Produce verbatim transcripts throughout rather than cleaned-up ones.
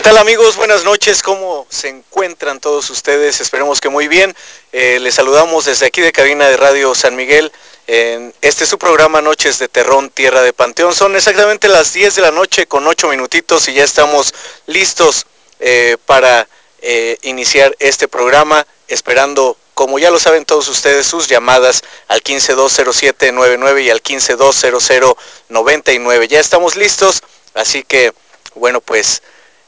tal amigos? Buenas noches, ¿cómo se encuentran todos ustedes? Esperemos que muy bien. Eh, les saludamos desde aquí de cabina de Radio San Miguel. En este es su programa Noches de Terrón, Tierra de Panteón. Son exactamente las diez de la noche con ocho minutitos y ya estamos listos eh, para eh, iniciar este programa, esperando, como ya lo saben todos ustedes, sus llamadas al quince dos cero siete noventa y nueve y al quince dos cero cero noventa y nueve. Ya estamos listos, así que, bueno, pues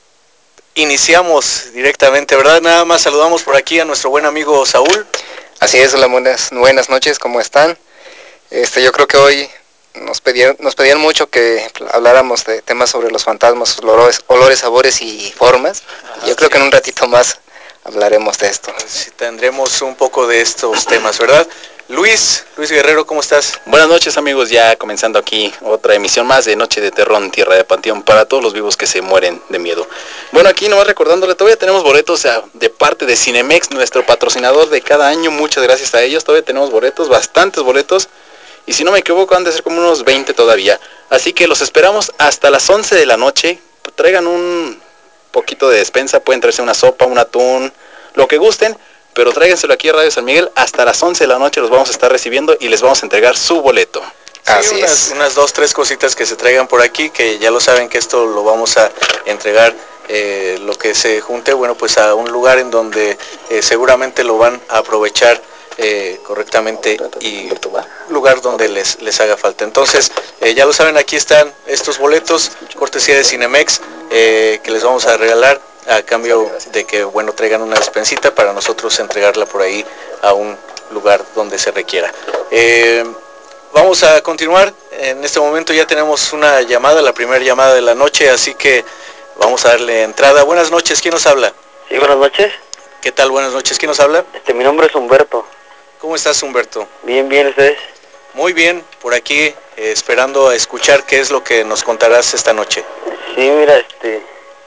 iniciamos directamente, ¿verdad? Nada más saludamos por aquí a nuestro buen amigo Saúl. Así es, hola, buenas, buenas noches, ¿cómo están? Este, yo creo que hoy nos pedían, nos pedían mucho que habláramos de temas sobre los fantasmas, olores, olores sabores y formas. Ajá, yo creo sí. que en un ratito más hablaremos de esto. Sí, tendremos un poco de estos temas, ¿verdad? Luis, Luis Guerrero, ¿cómo estás? Buenas noches amigos, ya comenzando aquí otra emisión más de Noche de Terrón, Tierra de Panteón, para todos los vivos que se mueren de miedo. Bueno, aquí nomás recordándole, todavía tenemos boletos, o sea, de parte de Cinemex, nuestro patrocinador de cada año, muchas gracias a ellos, todavía tenemos boletos, bastantes boletos, y si no me equivoco han de ser como unos veinte todavía, así que los esperamos hasta las once de la noche, traigan un poquito de despensa, pueden traerse una sopa, un atún, lo que gusten, pero tráigenselo aquí a Radio San Miguel, hasta las once de la noche los vamos a estar recibiendo y les vamos a entregar su boleto. Sí, Así unas, es. unas dos, tres cositas que se traigan por aquí, que ya lo saben que esto lo vamos a entregar, eh, lo que se junte, bueno, pues a un lugar en donde eh, seguramente lo van a aprovechar eh, correctamente y lugar donde les, les haga falta. Entonces, eh, ya lo saben, aquí están estos boletos, cortesía de Cinemex, eh, que les vamos a regalar a cambio de que, bueno, traigan una despensita para nosotros entregarla por ahí a un lugar donde se requiera. Eh, vamos a continuar, en este momento ya tenemos una llamada, la primera llamada de la noche, así que vamos a darle entrada. Buenas noches, ¿quién nos habla? Sí, buenas noches. ¿Qué tal? Buenas noches, ¿quién nos habla? Este, mi nombre es Humberto. ¿Cómo estás, Humberto? Bien, bien, ¿ustedes? Muy bien, por aquí, eh, esperando a escuchar qué es lo que nos contarás esta noche. Sí, mira, este,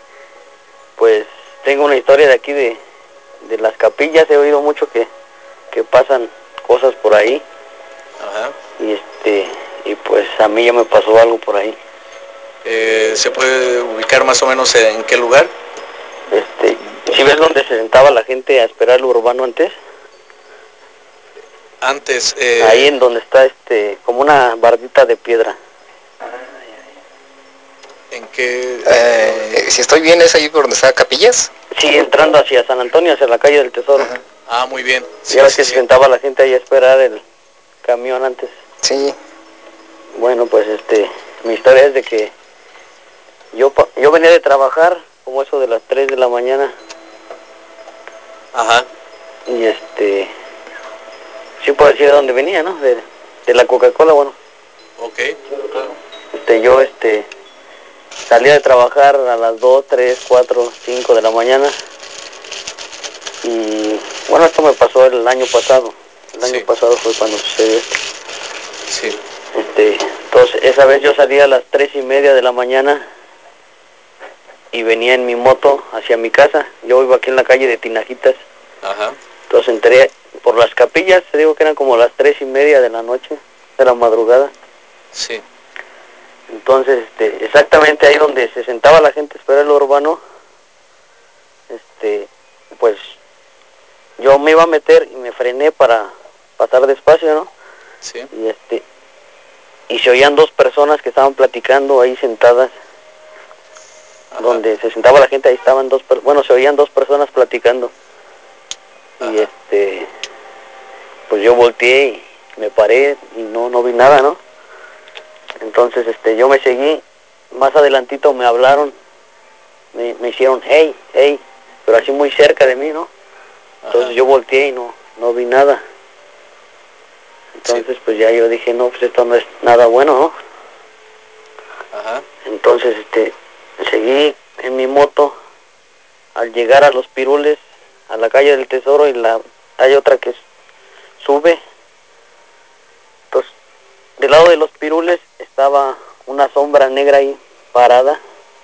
pues tengo una historia de aquí de, de las capillas, he oído mucho que, que pasan cosas por ahí. Ajá. Y este, y pues a mí ya me pasó algo por ahí. Eh, ¿Se puede ubicar más o menos en qué lugar? Este, ¿sí ves dónde se sentaba la gente a esperar el urbano antes? Antes, eh... ahí en donde está este, como una bardita de piedra. ¿En qué? Eh, si estoy bien, ¿es ahí por donde está Capillas? Sí, entrando hacia San Antonio, hacia la calle del Tesoro. Ajá. Ah, muy bien. Sí, ya ves sí, que sí. Se sentaba la gente ahí a esperar el camión antes. Sí. Bueno, pues este, mi historia es de que yo, yo venía de trabajar como eso de las tres de la mañana. Ajá. Y este, sí puedo decir de dónde venía, ¿no? De, de la Coca-Cola, bueno. Ok. Este, yo este, salía de trabajar a las dos, tres, cuatro, cinco de la mañana. Y bueno, esto me pasó el año pasado. El año sí. pasado fue cuando sucedió esto. Sí. Este, entonces, esa vez yo salía a las tres y media de la mañana y venía en mi moto hacia mi casa. Yo vivo aquí en la calle de Tinajitas. Ajá. Entonces entré por las capillas, te digo que eran como las tres y media de la noche, de la madrugada. Sí. Entonces, este, exactamente ahí donde se sentaba la gente a esperar el urbano, este, pues yo me iba a meter y me frené para pasar despacio, ¿no? Sí. Y este, y se oían dos personas que estaban platicando ahí sentadas. Ajá. Donde se sentaba la gente, ahí estaban dos, bueno, se oían dos personas platicando. Ajá. Y este, pues yo volteé y me paré y no, no vi nada, ¿no? Entonces, este, yo me seguí, más adelantito me hablaron, me, me hicieron, hey, hey, pero así muy cerca de mí, ¿no? Entonces Ajá. yo volteé y no, no vi nada. Entonces, sí. Pues ya yo dije, no, pues esto no es nada bueno, ¿no? Ajá. Entonces, este, seguí en mi moto. Al llegar a los Pirules, a la calle del Tesoro, y la hay otra que sube. Entonces, del lado de los Pirules estaba una sombra negra ahí parada.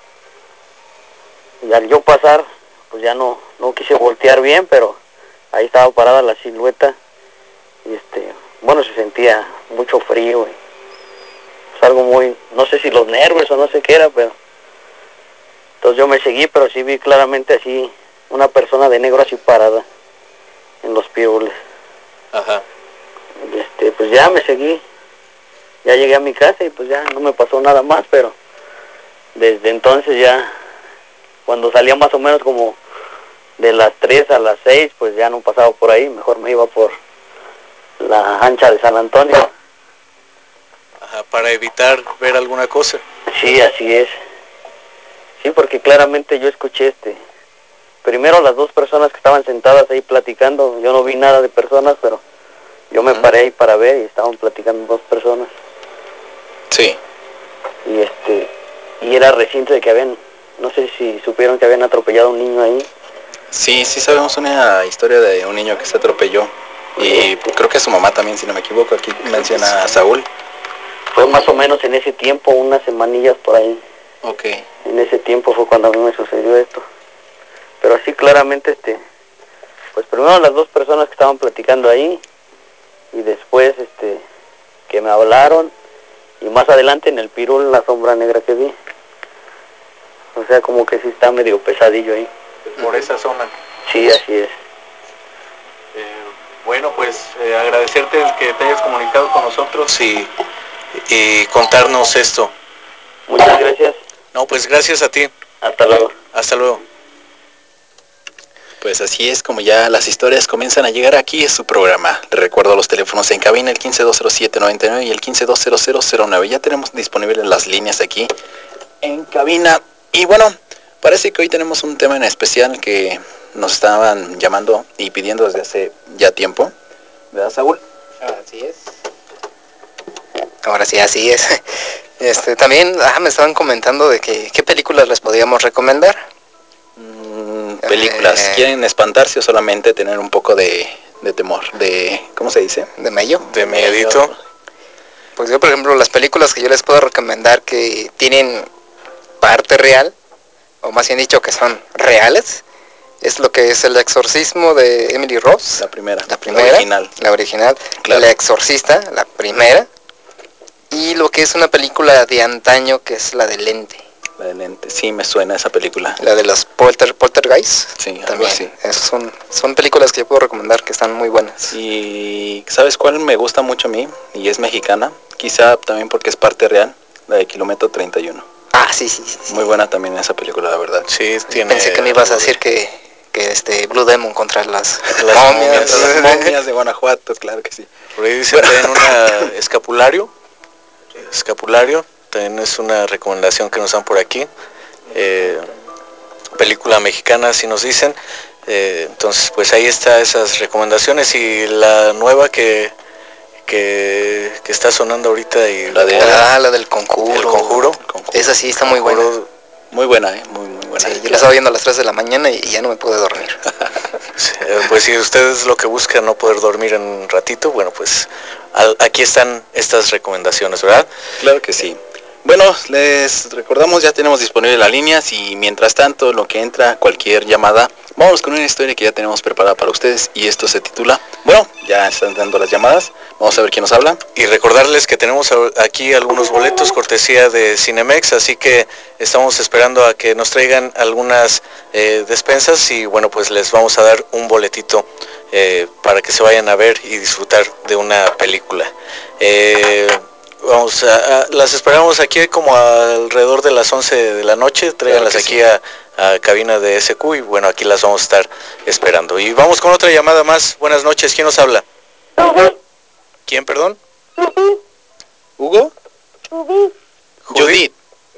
Y al yo pasar, pues ya no, no quise voltear bien, pero ahí estaba parada la silueta. Y este, bueno, se sentía mucho frío. Y, pues algo muy, no sé si los nervios o no sé qué era, pero Entonces yo me seguí, pero sí vi claramente así una persona de negro así parada en los pirules. Ajá. Y este, pues ya me seguí. Ya llegué a mi casa y pues ya no me pasó nada más, pero desde entonces ya, cuando salía más o menos como de las tres a las seis, pues ya no pasaba por ahí, mejor me iba por la ancha de San Antonio. Ajá, para evitar ver alguna cosa. Sí, así es. Sí, porque claramente yo escuché este. Primero las dos personas que estaban sentadas ahí platicando, yo no vi nada de personas, pero yo me paré ahí para ver y estaban platicando dos personas. Sí. Y este, y era reciente de que habían, no sé si supieron que habían atropellado a un niño ahí. Sí, sí sabemos una historia de un niño que se atropelló. Y creo que su mamá también, si no me equivoco, aquí menciona a Saúl. Fue más o menos en ese tiempo, unas semanillas por ahí. Ok. En ese tiempo fue cuando a mí me sucedió esto. Pero así claramente, este, pues primero las dos personas que estaban platicando ahí, y después, este, que me hablaron, y más adelante en el pirul la sombra negra que vi. O sea, como que sí está medio pesadillo ahí. Por esa zona. Sí, así es. Eh, bueno, pues eh, agradecerte el que te hayas comunicado con nosotros y, y contarnos esto. Muchas gracias. No, pues gracias a ti. Hasta luego. Hasta luego. Pues así es como ya las historias comienzan a llegar aquí, es su programa. Les recuerdo los teléfonos en cabina, el quince dos cero siete noventa y nueve y el quince dos cero cero cero nueve. Ya tenemos disponibles las líneas aquí en cabina. Y bueno, parece que hoy tenemos un tema en especial que nos estaban llamando y pidiendo desde hace ya tiempo. ¿Verdad, Saúl? Así es. Ahora sí, así es. Este, también ah, me estaban comentando de que qué películas les podíamos recomendar. Mm, películas. Eh, ¿Quieren espantarse o solamente tener un poco de, de temor? De, ¿cómo se dice? ¿De mello? De miedito. Pues yo, por ejemplo, las películas que yo les puedo recomendar que tienen parte real, o más bien dicho que son reales, es lo que es El exorcismo de Emily Rose. La primera. La primera. La original. La original. Claro. El exorcista, la primera. Y lo que es una película de antaño, que es la de Lente. La de Lente. Sí, me suena esa película. La de los Polter, Poltergeist. Sí, algo también. así. Esas son, son películas que yo puedo recomendar que están muy buenas. Y ¿sabes cuál me gusta mucho a mí? Y es mexicana. Quizá también porque es parte real. La de Kilómetro treinta y uno. Ah, sí, sí, sí, sí. Muy buena también esa película, la verdad. Sí, tiene. Pensé que me ibas a decir que, que este Blue Demon contra las, Las momias. Contra las momias de Guanajuato, claro que sí. Por ahí dicen también una escapulario. Escapulario. También es una recomendación que nos dan por aquí. Eh, película mexicana, si nos dicen. Eh, entonces, pues ahí está esas recomendaciones. Y la nueva que, que, que está sonando ahorita y La de- Ah, la del conjuro. El Conjuro. Conjuro. Esa sí está muy Conjuro, buena. Muy buena, ¿eh? Muy, muy buena. Sí, yo la estaba viendo a las tres de la mañana y ya no me pude dormir. eh, pues si ustedes lo que buscan no poder dormir en un ratito, bueno, pues al, aquí están estas recomendaciones, ¿verdad? Claro que sí. Bueno, les recordamos, ya tenemos disponibles las líneas y mientras tanto, lo que entra, cualquier llamada, vamos con una historia que ya tenemos preparada para ustedes y esto se titula, bueno, ya están dando las llamadas, vamos a ver quién nos habla. Y recordarles que tenemos aquí algunos boletos cortesía de Cinemex, así que estamos esperando a que nos traigan algunas eh, despensas y bueno, pues les vamos a dar un boletito eh, para que se vayan a ver y disfrutar de una película. Eh, Vamos a, a, las esperamos aquí como alrededor de las once de la noche, tráiganlas Claro aquí sí. a, a cabina de S Q y bueno, aquí las vamos a estar esperando. Y vamos con otra llamada más. Buenas noches, ¿quién nos habla? ¿Quién, perdón? ¿Hugo? Judith. Judith.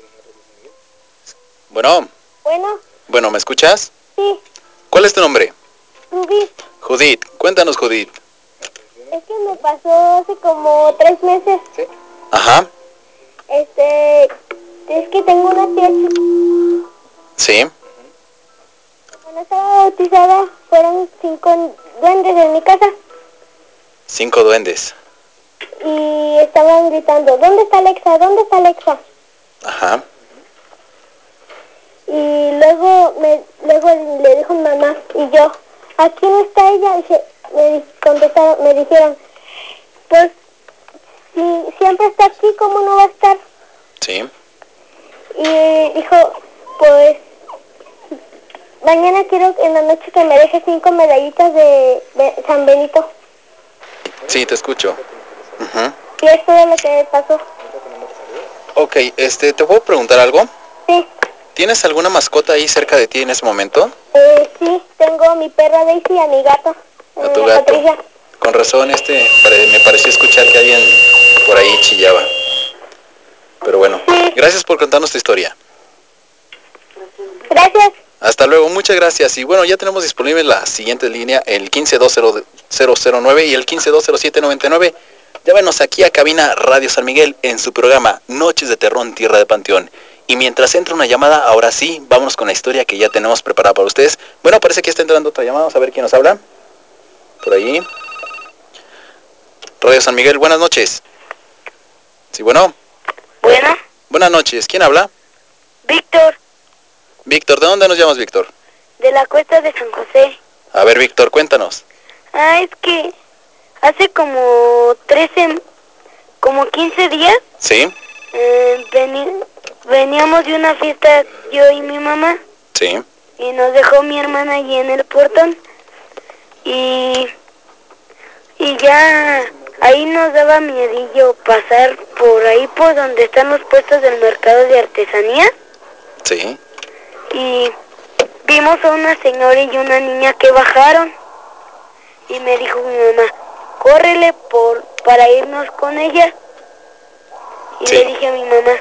Bueno, Bueno, bueno, ¿me escuchas? sí, ¿Cuál es tu nombre? Judith. Judith, cuéntanos, Judith. Es que me pasó hace como tres meses. Ajá, Este, es que tengo una tía chiquita. sí, Cuando estaba bautizada fueron cinco duendes en mi casa cinco duendes. y estaban gritando, ¿dónde está Alexa? ¿Dónde está Alexa? Ajá, Y luego me, luego le dijo mi mamá y yo, aquí no está ella. Y se, me di- contestaron, me dijeron, pues si siempre está aquí, ¿cómo no va a estar? sí, Y dijo, pues mañana quiero en la noche que me deje cinco medallitas de, de San Benito. Sí, te escucho. Uh-huh. Y es todo lo que me pasó. Ok, este, ¿te puedo preguntar algo? Sí. ¿Tienes alguna mascota ahí cerca de ti en ese momento? Eh, sí, tengo a mi perra Daisy y a mi gato. A tu gato. Patricia. Con razón, este, me pareció escuchar que alguien por ahí chillaba. Pero bueno, sí. Gracias por contarnos tu historia. Gracias. Hasta luego, muchas gracias. Y bueno, ya tenemos disponible la siguiente línea, el quince dos cero cero nueve y el quince dos cero siete noventa y nueve. Llámenos aquí a cabina Radio San Miguel en su programa Noches de Terror en Tierra de Panteón. Y mientras entra una llamada, ahora sí, vámonos con la historia que ya tenemos preparada para ustedes. Bueno, parece que está entrando otra llamada, vamos a ver quién nos habla. Por ahí. Radio San Miguel, buenas noches. Sí, bueno. Bueno. Buenas noches, ¿quién habla? Víctor. Víctor, ¿de dónde nos llamas, Víctor? De la Cuesta de San José. A ver, Víctor, cuéntanos. Ah, es que hace como trece, como quince días. Sí. Eh, vení, veníamos de una fiesta, yo y mi mamá. Sí. Y nos dejó mi hermana allí en el portón. Y, y ya ahí nos daba miedillo pasar por ahí, por donde están los puestos del mercado de artesanía. Sí. Y vimos a una señora y una niña que bajaron. Y me dijo mi mamá, córrele por, para irnos con ella. Y sí. le dije a mi mamá,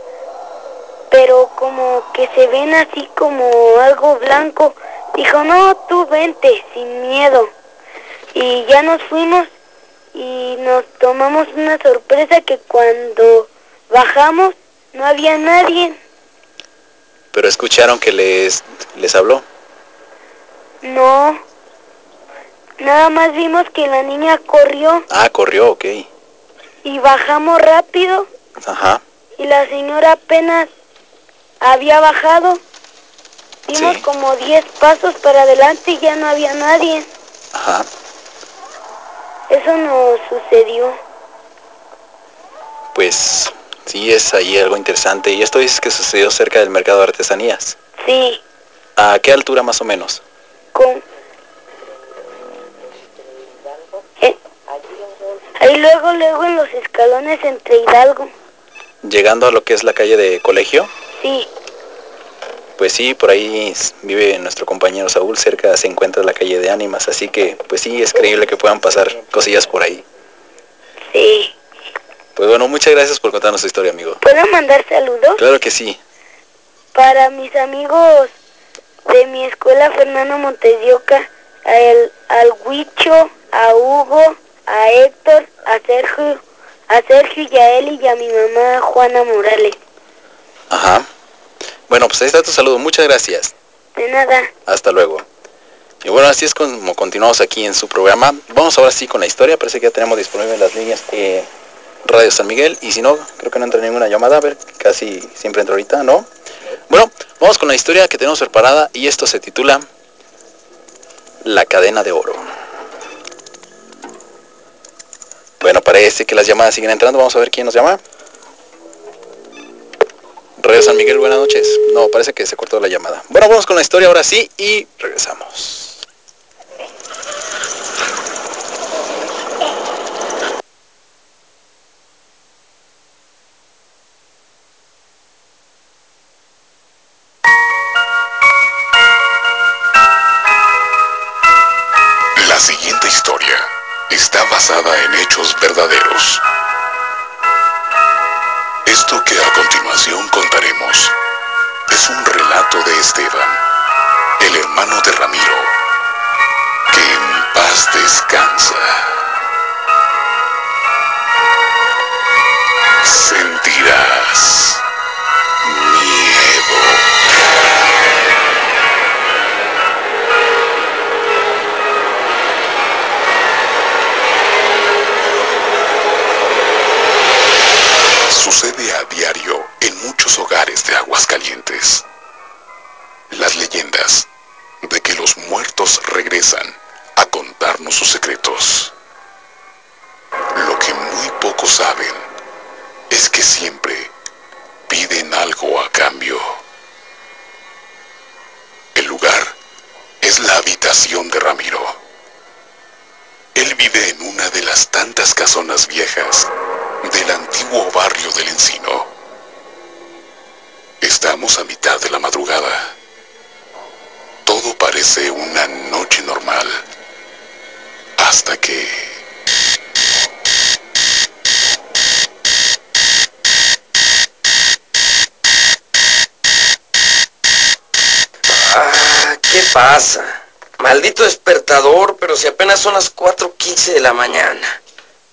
pero como que se ven así como algo blanco. Dijo, no, tú vente, sin miedo. Y ya nos fuimos y nos tomamos una sorpresa que cuando bajamos no había nadie. ¿Pero escucharon que les, les habló? No, nada más vimos que la niña corrió. Ah, corrió, ok. Y bajamos rápido. Ajá. Y la señora apenas había bajado. Dimos sí. como diez pasos para adelante y ya no había nadie. Ajá. Eso nos sucedió. Pues sí, es ahí algo interesante. ¿Y esto dices que sucedió cerca del mercado de artesanías? Sí. ¿A qué altura más o menos? Con... ¿Eh? Ahí luego, luego en los escalones entre Hidalgo. ¿Llegando a lo que es la calle de Colegio? Sí. Pues sí, por ahí vive nuestro compañero Saúl, cerca se encuentra la calle de Ánimas, así que pues sí, es creíble que puedan pasar cosillas por ahí. Sí. Pues bueno, muchas gracias por contarnos tu historia, amigo. ¿Puedo mandar saludos? Claro que sí. Para mis amigos de mi escuela, Fernando Montes de Oca, a el, al Huicho, a Hugo, a Héctor, a Sergio, a Sergio y a Eli y a mi mamá Juana Morales. Ajá. Bueno, pues ahí está tu saludo, muchas gracias. De nada. Hasta luego. Y bueno, así es como continuamos aquí en su programa. Vamos ahora sí con la historia, parece que ya tenemos disponibles las líneas eh, Radio San Miguel, y si no, creo que no entra ninguna llamada, a ver, casi siempre entra ahorita, ¿no? Bueno, vamos con la historia que tenemos preparada y esto se titula La cadena de oro. Bueno, parece que las llamadas siguen entrando, vamos a ver quién nos llama. Radio San Miguel, buenas noches. No, parece que se cortó la llamada. Bueno, vamos con la historia ahora sí y regresamos. La siguiente historia está basada en hechos verdaderos. Esto que a continuación contaremos es un relato de Esteban, el hermano de Ramiro, que en paz descansa. Sentirás miedo. Sucede a diario en muchos hogares de Aguascalientes. Las leyendas de que los muertos regresan a contarnos sus secretos. Lo que muy pocos saben es que siempre piden algo a cambio. El lugar es la habitación de Ramiro. Él vive en una de las tantas casonas viejas del antiguo barrio del Encino. Estamos a mitad de la madrugada. Todo parece una noche normal, hasta que... Ah, ¿qué pasa? Maldito despertador, pero si apenas son las cuatro quince de la mañana.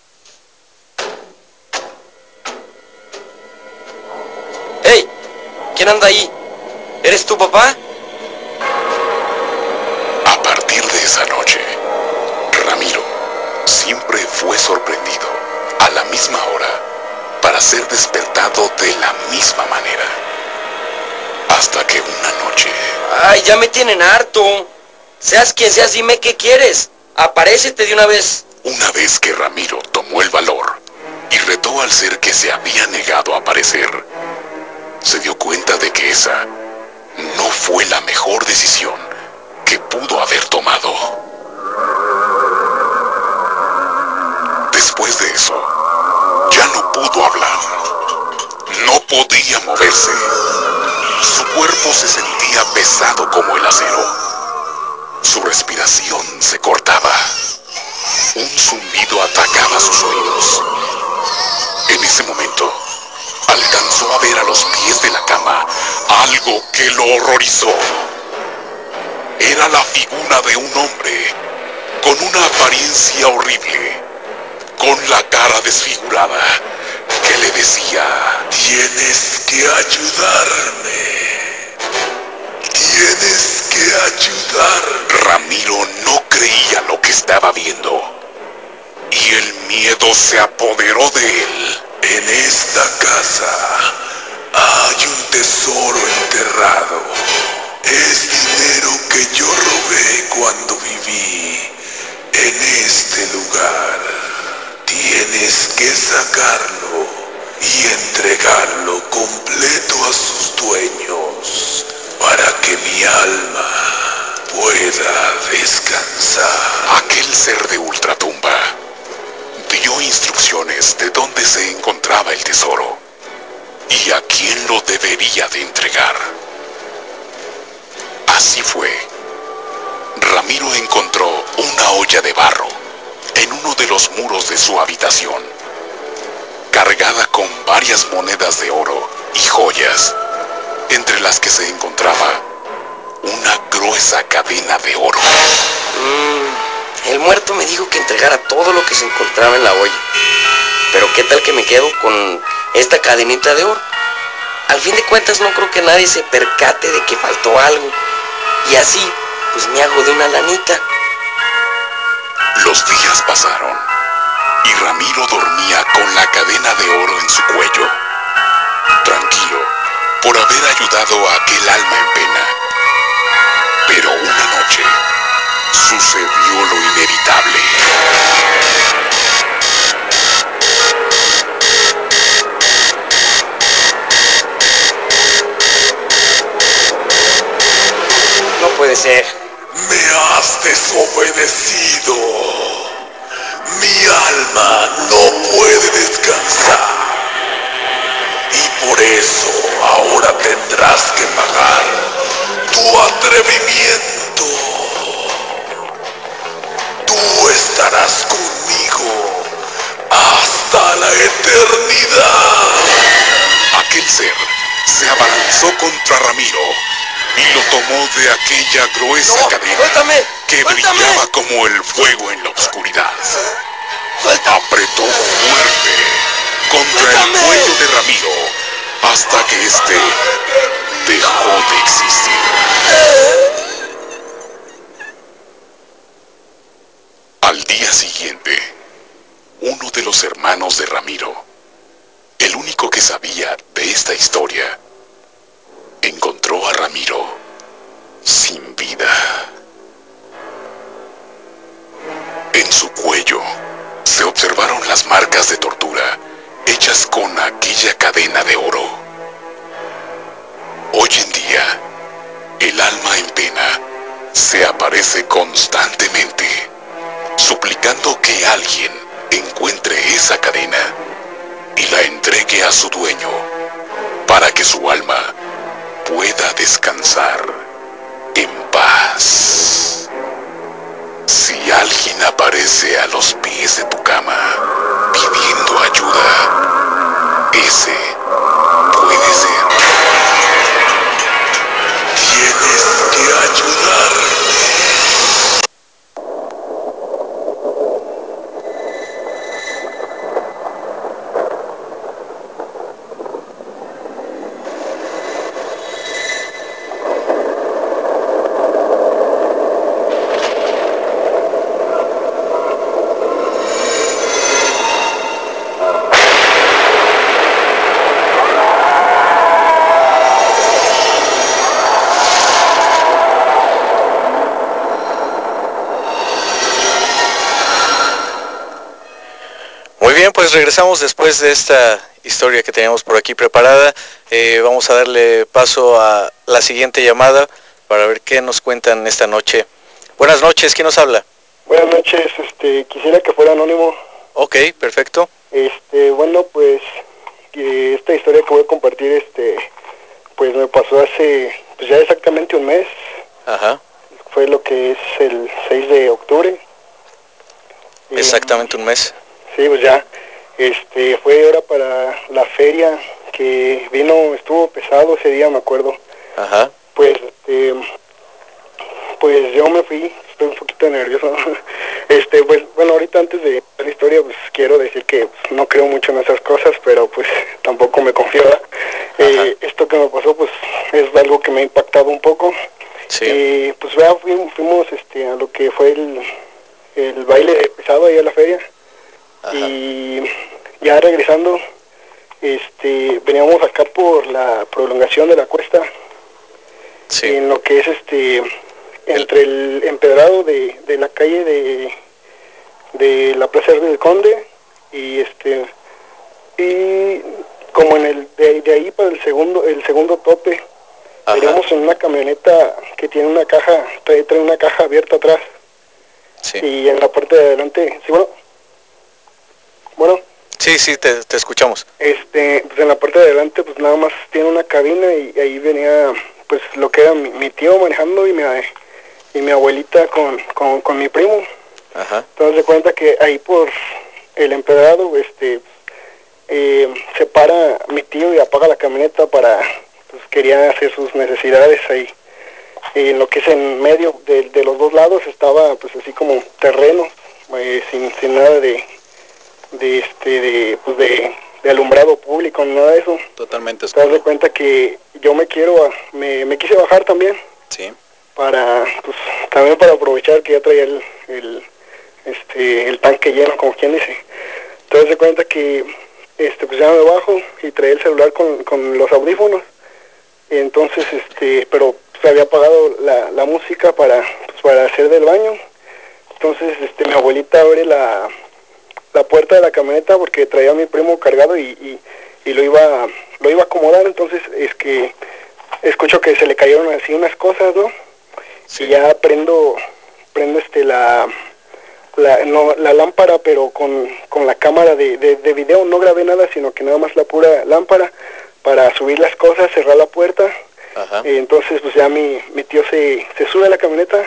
¡Hey! ¿Quién anda ahí? ¿Eres tu papá? A partir de esa noche, Ramiro siempre fue sorprendido a la misma hora para ser despertado de la misma manera. Hasta que una noche... ¡Ay, ya me tienen harto! Seas quien seas, dime qué quieres. Aparécete de una vez. Una vez que Ramiro tomó el valor y retó al ser que se había negado a aparecer, se dio cuenta de que esa no fue la mejor decisión que pudo haber tomado. Después de eso, ya no pudo hablar. No podía moverse. Su cuerpo se sentía pesado como el acero. Su respiración se cortaba. Un zumbido atacaba sus oídos. En ese momento, alcanzó a ver a los pies de la cama algo que lo horrorizó. Era la figura de un hombre con una apariencia horrible, con la cara desfigurada, que le decía: tienes que ayudarme. Tienes que ayudar. Ramiro no creía lo que estaba viendo, y el miedo se apoderó de él. En esta casa hay un tesoro enterrado. Es dinero que yo robé cuando viví en este lugar. Tienes que sacarlo y entregarlo completo a sus dueños para que mi alma pueda descansar. Aquel ser de ultratumba dio instrucciones de dónde se encontraba el tesoro y a quién lo debería de entregar. Así fue. Ramiro encontró una olla de barro en uno de los muros de su habitación, cargada con varias monedas de oro y joyas, entre las que se encontraba una gruesa cadena de oro. Mm, el muerto me dijo que entregara todo lo que se encontraba en la olla. Pero ¿qué tal que me quedo con esta cadenita de oro? Al fin de cuentas no creo que nadie se percate de que faltó algo. Y así, pues me hago de una lanita. Los días pasaron y Ramiro dormía con la cadena de oro en su cuello, tranquilo por haber ayudado a aquel alma en pena. Pero una noche sucedió lo inevitable. No puede ser. Me has desobedecido. Mi alma no puede descansar. Y por eso ahora tendrás que pagar tu atrevimiento. Tú estarás conmigo hasta la eternidad. Aquel ser se abalanzó contra Ramiro y lo tomó de aquella gruesa No, cadena suéltame, que suéltame. brillaba como el fuego en la oscuridad. ¡Suelta! Apretó fuerte contra ¡Suéltame! el cuello de Ramiro hasta que éste dejó de existir. Al día siguiente, uno de los hermanos de Ramiro, el único que sabía de esta historia, encontró a Ramiro sin vida. En su cuello se observaron las marcas de tortura hechas con aquella cadena de oro. Hoy en día, el alma en pena se aparece constantemente, suplicando que alguien encuentre esa cadena y la entregue a su dueño para que su alma pueda descansar en paz. Si alguien aparece a los pies de tu cama pidiendo ayuda, ese puede ser. Tienes que ayudar. Bien, pues regresamos después de esta historia que teníamos por aquí preparada. Eh, vamos a darle paso a la siguiente llamada para ver qué nos cuentan esta noche. Buenas noches, ¿quién nos habla? Buenas noches, este, quisiera que fuera anónimo. Ok, perfecto. Este, bueno, pues eh, esta historia que voy a compartir, este, pues me pasó hace, pues ya exactamente un mes. Ajá. Fue lo que es el seis de octubre. Exactamente un mes. Sí, pues ya, este, fue ahora para la feria que vino, estuvo pesado ese día, me acuerdo. Ajá. Pues, este, pues yo me fui, estoy un poquito nervioso. Este, pues, bueno, ahorita antes de la historia, pues quiero decir que pues, no creo mucho en esas cosas, pero pues tampoco me confío. Eh, esto que me pasó, pues, es algo que me ha impactado un poco. Sí. Eh, pues, vea, fuimos, fuimos, este, a lo que fue el, el baile pesado ahí a la feria. Ajá. Y ya regresando, este, veníamos acá por la prolongación de la cuesta, sí. En lo que es este, entre el, el empedrado de, de la calle de, de la Plaza del Conde y este, y como en el, de, de ahí para el segundo, el segundo tope, ajá. Veníamos en una camioneta que tiene una caja, trae, trae una caja abierta atrás, sí. Y en la parte de adelante, sí, bueno, bueno. Sí, sí, te, te escuchamos. Este, pues en la parte de adelante, pues nada más tiene una cabina y ahí venía, pues lo que era mi, mi tío manejando y mi, y mi abuelita con, con, con mi primo. Ajá. Entonces se cuenta que ahí por el empedrado, este, eh, se para mi tío y apaga la camioneta para, pues quería hacer sus necesidades ahí. Y en lo que es en medio de, de los dos lados estaba, pues así como terreno, eh, sin, sin nada de de este de pues de, de alumbrado público ni nada de eso. Totalmente oscuro. Te das de cuenta que yo me quiero me, me quise bajar también, sí, para pues también para aprovechar que ya traía el, el este el tanque lleno, como quien dice. Te das de cuenta que este pues ya me bajo y traía el celular con, con los audífonos, y entonces este pero se había apagado la, la música para pues, para hacer del baño. Entonces este mi abuelita abre la la puerta de la camioneta porque traía a mi primo cargado y, y, y lo iba lo iba a acomodar. Entonces es que escucho que se le cayeron así unas cosas, ¿no? Sí. Y ya prendo prendo este la la, no, la lámpara, pero con, con la cámara de, de, de video. No grabé nada, sino que nada más la pura lámpara para subir las cosas, cerrar la puerta. Ajá. Y entonces pues ya mi, mi tío se, se sube a la camioneta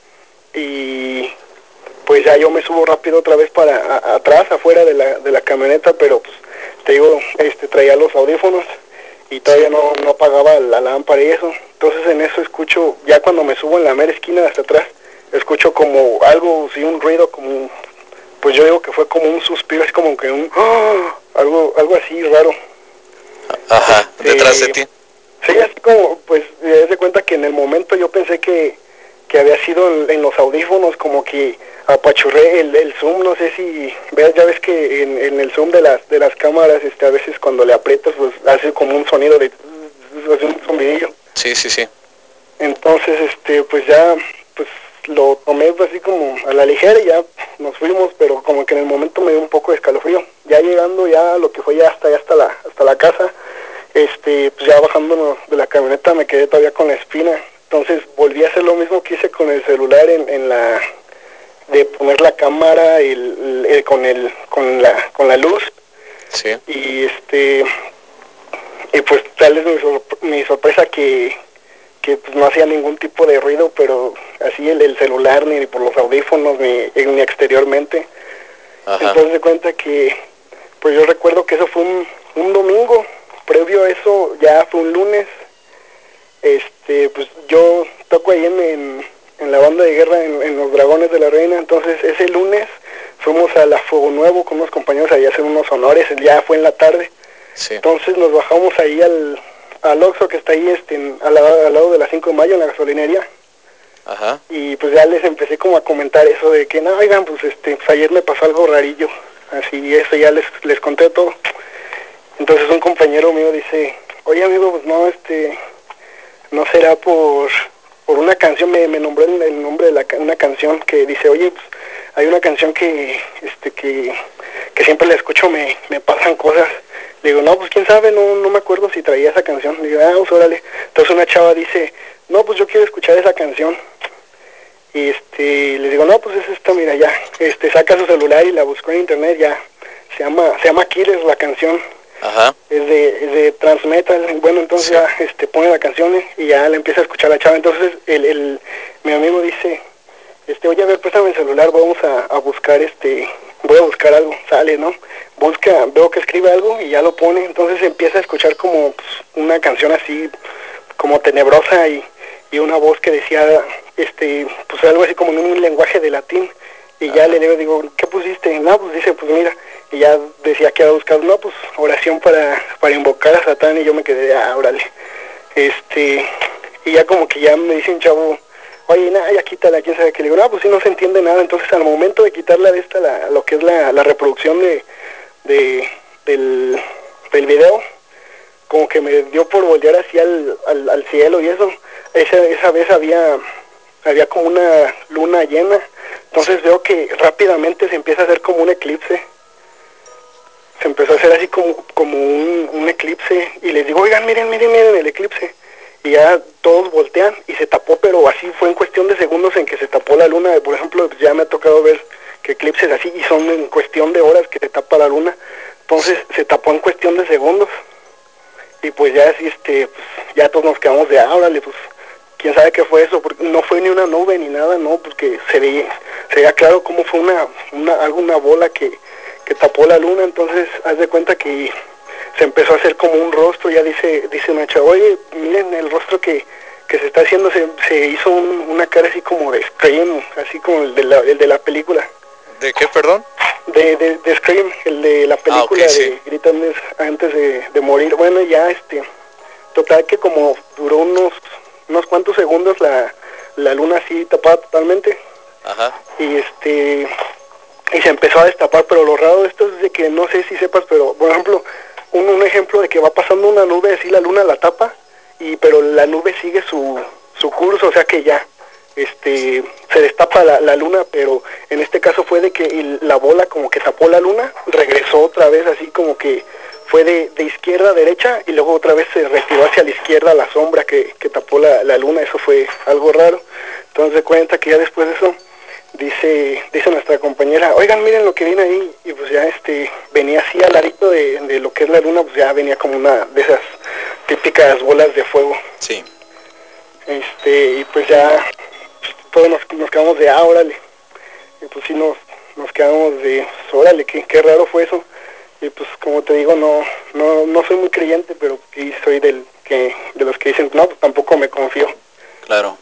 y pues ya yo me subo rápido otra vez para a, atrás, afuera de la, de la camioneta, pero pues te digo, este traía los audífonos y todavía no, no apagaba la lámpara y eso. Entonces en eso escucho, ya cuando me subo en la mera esquina hasta atrás, escucho como algo, sí, un ruido, como, pues yo digo que fue como un suspiro, es como que un, ¡oh! algo algo así raro. Ajá, este, detrás de ti. Sí, así como, pues, te das cuenta que en el momento yo pensé que, que había sido en, en los audífonos, como que apachurré el, el zoom, no sé si veas, ya ves que en, en el zoom de las de las cámaras, este, a veces cuando le aprietas, pues hace como un sonido de, hace un sonidillo. Sí, sí, sí. Entonces, este, pues ya, pues lo tomé así como a la ligera y ya nos fuimos, pero como que en el momento me dio un poco de escalofrío. Ya llegando ya lo que fue ya hasta, ya hasta la, hasta la casa, este, pues ya bajándonos de la camioneta me quedé todavía con la espina. Entonces volví a hacer lo mismo que hice con el celular en, en la de poner la cámara el, el, con el con la con la luz. Sí. Y este y pues tal es mi, sor, mi sorpresa que que pues, no hacía ningún tipo de ruido, pero así el, el celular ni por los audífonos ni, ni exteriormente. Ajá. Entonces de cuenta que pues yo recuerdo que eso fue un, un domingo. Previo a eso ya fue un lunes. Este pues yo toco ahí en, en, en la banda de guerra en, en los Dragones de la Reina. Entonces ese lunes fuimos a la Fuego Nuevo con unos compañeros ahí a hacer unos honores, ya fue en la tarde. Sí. Entonces nos bajamos ahí al, al Oxxo que está ahí este, en, al, al lado de la cinco de mayo en la gasolinería. Ajá. Y pues ya les empecé como a comentar eso de que, no, oigan, pues este, pues ayer me pasó algo rarillo. Así, eso ya les, les conté todo. Entonces un compañero mío dice, oye amigo, pues no, este, no será por, por una canción, me, me nombró el, el nombre de la, una canción que dice, oye, pues hay una canción que, este, que, que siempre la escucho, me, me pasan cosas. Le digo, no, pues quién sabe, no, no me acuerdo si traía esa canción. Le digo, ah, pues órale. Entonces una chava dice, no, pues yo quiero escuchar esa canción. Y este, les digo, no, pues es esta, mira, ya, este, saca su celular y la buscó en internet, ya, se llama, se llama Killers la canción. Ajá. Es de, es de Transmetal. Bueno, entonces sí. Ya, este, pone la canción y ya la empieza a escuchar la chava. Entonces el, el, mi amigo dice, este, oye, a ver, préstame el celular, vamos a, a buscar, este, voy a buscar algo, sale, ¿no? Busca, veo que escribe algo y ya lo pone, entonces empieza a escuchar como pues, una canción así, como tenebrosa y, y una voz que decía, este, pues algo así como en un lenguaje de latín, y Ajá. Ya le digo, digo, ¿qué pusiste? No, pues dice, pues mira, y ya decía que había buscado, no, pues oración para, para invocar a Satán, y yo me quedé, ah, órale, este, y ya como que ya me dice un chavo, oye, nada, ya quítala, quién sabe qué. Le digo, no, pues si no se entiende nada. Entonces al momento de quitarla de esta, la, lo que es la, la reproducción de, de del, del video, como que me dio por voltear así al, al, al cielo y eso. Esa, esa vez había, había como una luna llena. Entonces veo que rápidamente se empieza a hacer como un eclipse. Se empezó a hacer así como, como un, un eclipse. Y les digo, oigan, miren, miren, miren el eclipse. Y ya todos voltean y se tapó, pero así fue en cuestión de segundos en que se tapó la luna. Por ejemplo, ya me ha tocado ver que eclipses así y son en cuestión de horas que se tapa la luna. Entonces se tapó en cuestión de segundos. Y pues ya así, este, pues, ya todos nos quedamos de, ah, órale, pues, quién sabe qué fue eso, porque no fue ni una nube ni nada, no, porque se veía, se veía claro cómo fue una, una, alguna bola que, que tapó la luna. Entonces, haz de cuenta que se empezó a hacer como un rostro, ya dice, dice una chava, oye, miren el rostro que, que se está haciendo, se, se hizo un, una cara así como de Scream, así como el de la, el de la película. ¿De qué, perdón? De, de, de Scream, el de la película, ah, okay, sí. De Gritan antes de, de morir. Bueno, ya este, total que como duró unos, unos cuantos segundos la, la luna así tapada totalmente. Ajá. Y este, y se empezó a destapar, pero lo raro de esto es de que no sé si sepas, pero por ejemplo, un, un ejemplo de que va pasando una nube, así la luna la tapa, y pero la nube sigue su, su curso, o sea que ya, este, se destapa la, la luna, pero en este caso fue de que el, la bola como que tapó la luna, regresó otra vez así como que fue de, de izquierda a derecha y luego otra vez se retiró hacia la izquierda la sombra que, que tapó la, la luna. Eso fue algo raro. Entonces de cuenta que ya después de eso dice dice nuestra compañera, oigan, miren lo que viene ahí, y pues ya este venía así al ladito de, de lo que es la luna, pues ya venía como una de esas típicas bolas de fuego. Sí. Este, y pues ya pues, todos nos, nos quedamos de, ah, órale. Y pues sí nos, nos quedamos de, pues, órale, qué, qué raro fue eso. Y pues como te digo, no no no soy muy creyente, pero sí soy del que de los que dicen, no, pues tampoco me confío. Claro.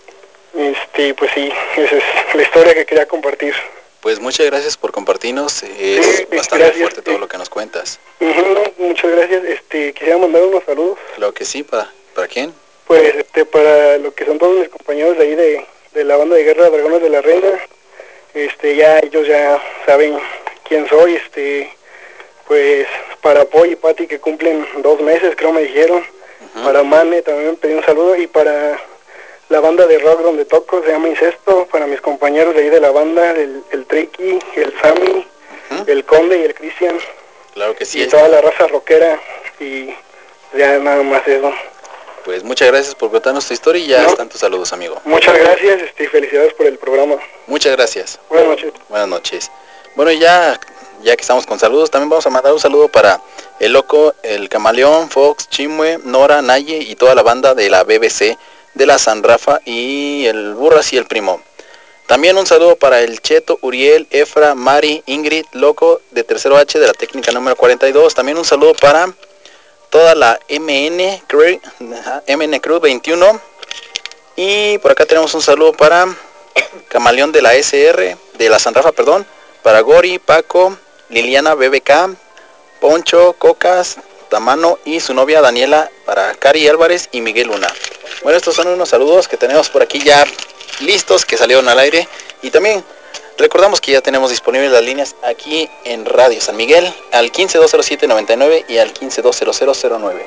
Este, pues sí, esa es la historia que quería compartir. Pues muchas gracias por compartirnos, es sí, bastante gracias, fuerte todo sí. Lo que nos cuentas. Uh-huh, muchas gracias, este, quisiera mandar unos saludos. Claro que sí, ¿para, para quién? Pues este, para lo que son todos mis compañeros de ahí de, de la banda de guerra de Dragones de la Reina, este, ya ellos ya saben quién soy, este, pues para Poy y Pati que cumplen dos meses, creo me dijeron, uh-huh. Para Mane también me pedí un saludo, y para la banda de rock donde toco, se llama Incesto, para mis compañeros de ahí de la banda, el, el Tricky, el Sammy, uh-huh. El Conde y el Cristian. Claro que sí. Y toda la raza rockera, y ya nada más eso. Pues muchas gracias por contarnos tu historia y ya No. están tus saludos, amigo. Muchas gracias este, y felicidades por el programa. Muchas gracias. Buenas noches. Buenas noches. Bueno, ya, ya que estamos con saludos, también vamos a mandar un saludo para el Loco, el Camaleón, Fox, Chimue, Nora, Naye y toda la banda de la B B C, de la San Rafa y el Burras y el Primo. También un saludo para el Cheto, Uriel, Efra, Mari, Ingrid, Loco de Tercero H de la técnica número cuarenta y dos. También un saludo para toda la M N Crew, M N Crew veintiuno. Y por acá tenemos un saludo para Camaleón de la S R, de la San Rafa, perdón, para Gori, Paco, Liliana, B B K, Poncho, Cocas, Tamano y su novia Daniela, para Cari Álvarez y Miguel Luna. Bueno, estos son unos saludos que tenemos por aquí ya listos, que salieron al aire. Y también recordamos que ya tenemos disponibles las líneas aquí en Radio San Miguel al quince dos cero siete noventa y nueve y al quince dos cero cero cero nueve.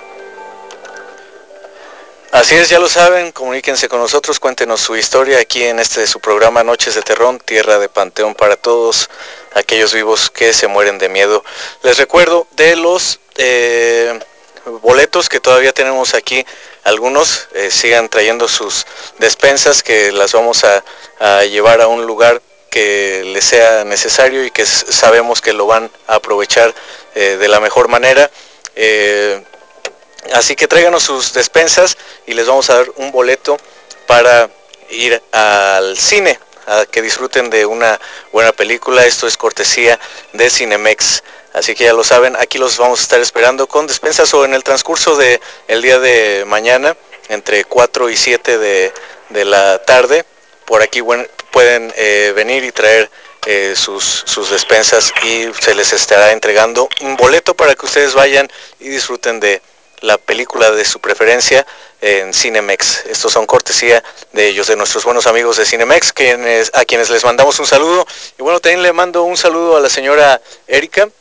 Así es, ya lo saben, comuníquense con nosotros, cuéntenos su historia aquí en este su programa Noches de Terror, Tierra de Panteón, para todos aquellos vivos que se mueren de miedo. Les recuerdo de los eh, boletos que todavía tenemos aquí, algunos eh, sigan trayendo sus despensas, que las vamos a, a llevar a un lugar que les sea necesario y que sabemos que lo van a aprovechar eh, de la mejor manera. Eh, Así que tráiganos sus despensas y les vamos a dar un boleto para ir al cine, a que disfruten de una buena película. Esto es cortesía de Cinemex. Así que ya lo saben, aquí los vamos a estar esperando con despensas o en el transcurso de el día de mañana, entre cuatro y siete de, de la tarde. Por aquí bueno, pueden eh, venir y traer eh, sus, sus despensas y se les estará entregando un boleto para que ustedes vayan y disfruten de la película de su preferencia en Cinemex. Estos son cortesía de ellos, de nuestros buenos amigos de Cinemex, quienes, a quienes les mandamos un saludo. Y bueno, también le mando un saludo a la señora Erika,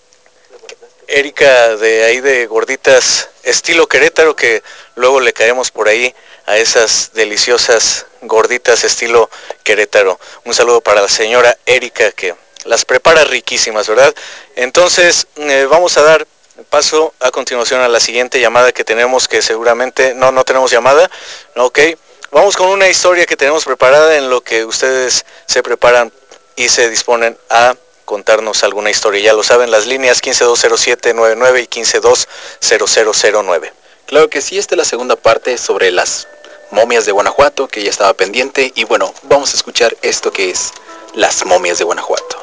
Erika de ahí de Gorditas estilo Querétaro, que luego le caemos por ahí a esas deliciosas gorditas estilo Querétaro. Un saludo para la señora Erika, que las prepara riquísimas, ¿verdad? Entonces, eh, vamos a dar paso a continuación a la siguiente llamada que tenemos, que seguramente, no, no tenemos llamada, ok, vamos con una historia que tenemos preparada en lo que ustedes se preparan y se disponen a contarnos alguna historia. Ya lo saben, las líneas quince dos cero siete noventa y nueve y quince dos cero cero cero nueve. Claro que sí, esta es la segunda parte sobre las momias de Guanajuato, que ya estaba pendiente, y bueno, vamos a escuchar esto que es las momias de Guanajuato.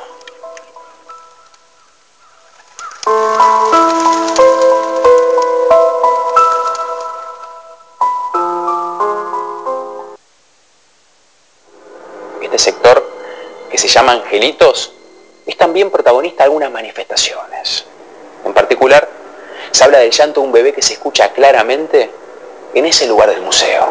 Este sector, que se llama Angelitos, es también protagonista de algunas manifestaciones. En particular, se habla del llanto de un bebé que se escucha claramente en ese lugar del museo.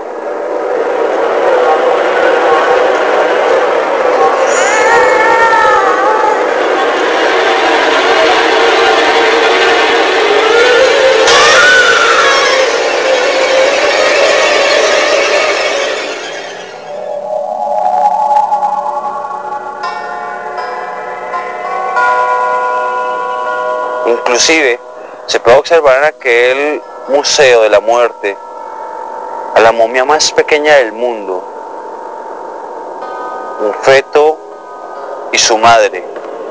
Inclusive, se puede observar en aquel museo de la muerte a la momia más pequeña del mundo, un feto y su madre.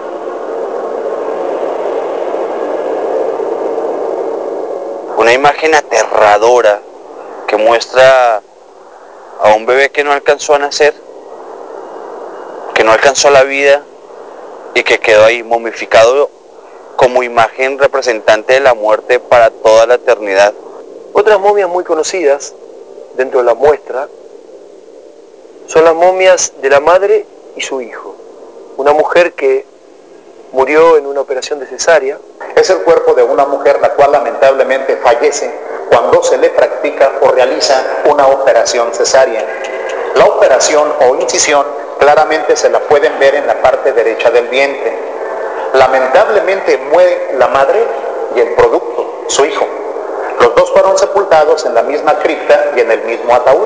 Una imagen aterradora que muestra a un bebé que no alcanzó a nacer, que no alcanzó la vida y que quedó ahí momificado como imagen representante de la muerte para toda la eternidad. Otras momias muy conocidas dentro de la muestra son las momias de la madre y su hijo. Una mujer que murió en una operación de cesárea. Es el cuerpo de una mujer la cual lamentablemente fallece cuando se le practica o realiza una operación cesárea. La operación o incisión claramente se la pueden ver en la parte derecha del vientre. Lamentablemente muere la madre y el producto, su hijo. Los dos fueron sepultados en la misma cripta y en el mismo ataúd.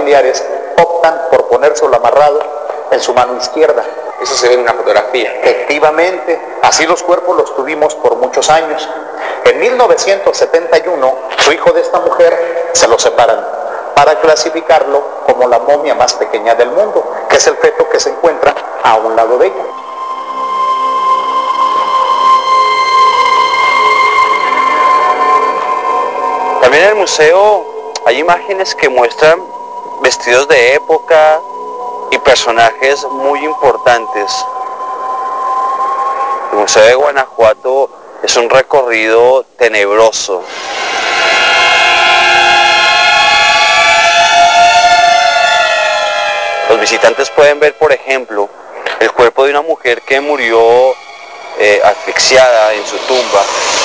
familiares optan por ponérselo amarrado en su mano izquierda. Eso se ve en una fotografía. Efectivamente, así los cuerpos los tuvimos por muchos años. En mil novecientos setenta y uno, su hijo de esta mujer se lo separan para clasificarlo como la momia más pequeña del mundo, que es el feto que se encuentra a un lado de ella. También en el museo hay imágenes que muestran vestidos de época y personajes muy importantes. El Museo de Guanajuato es un recorrido tenebroso. Los visitantes pueden ver, por ejemplo, el cuerpo de una mujer que murió eh, asfixiada en su tumba.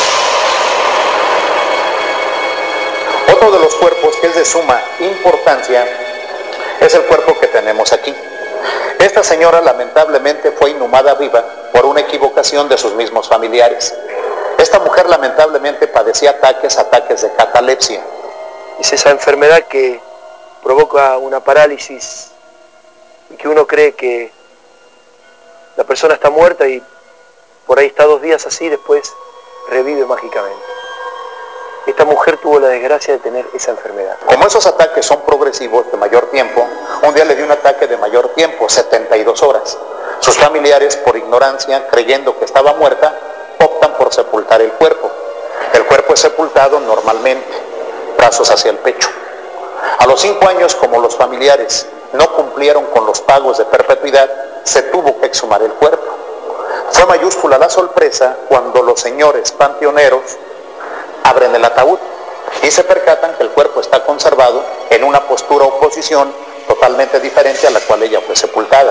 Otro de los cuerpos que es de suma importancia es el cuerpo que tenemos aquí. Esta señora lamentablemente fue inhumada viva por una equivocación de sus mismos familiares. Esta mujer lamentablemente padecía ataques, ataques de catalepsia. Es esa enfermedad que provoca una parálisis y que uno cree que la persona está muerta y por ahí está dos días así, después revive mágicamente. Esta mujer tuvo la desgracia de tener esa enfermedad. Como esos ataques son progresivos de mayor tiempo, un día le dio un ataque de mayor tiempo, setenta y dos horas. Sus familiares, por ignorancia, creyendo que estaba muerta, optan por sepultar el cuerpo. El cuerpo es sepultado normalmente, brazos hacia el pecho. A los cinco años, como los familiares no cumplieron con los pagos de perpetuidad, se tuvo que exhumar el cuerpo. Fue mayúscula la sorpresa cuando los señores panteoneros abren el ataúd y se percatan que el cuerpo está conservado en una postura o posición totalmente diferente a la cual ella fue sepultada.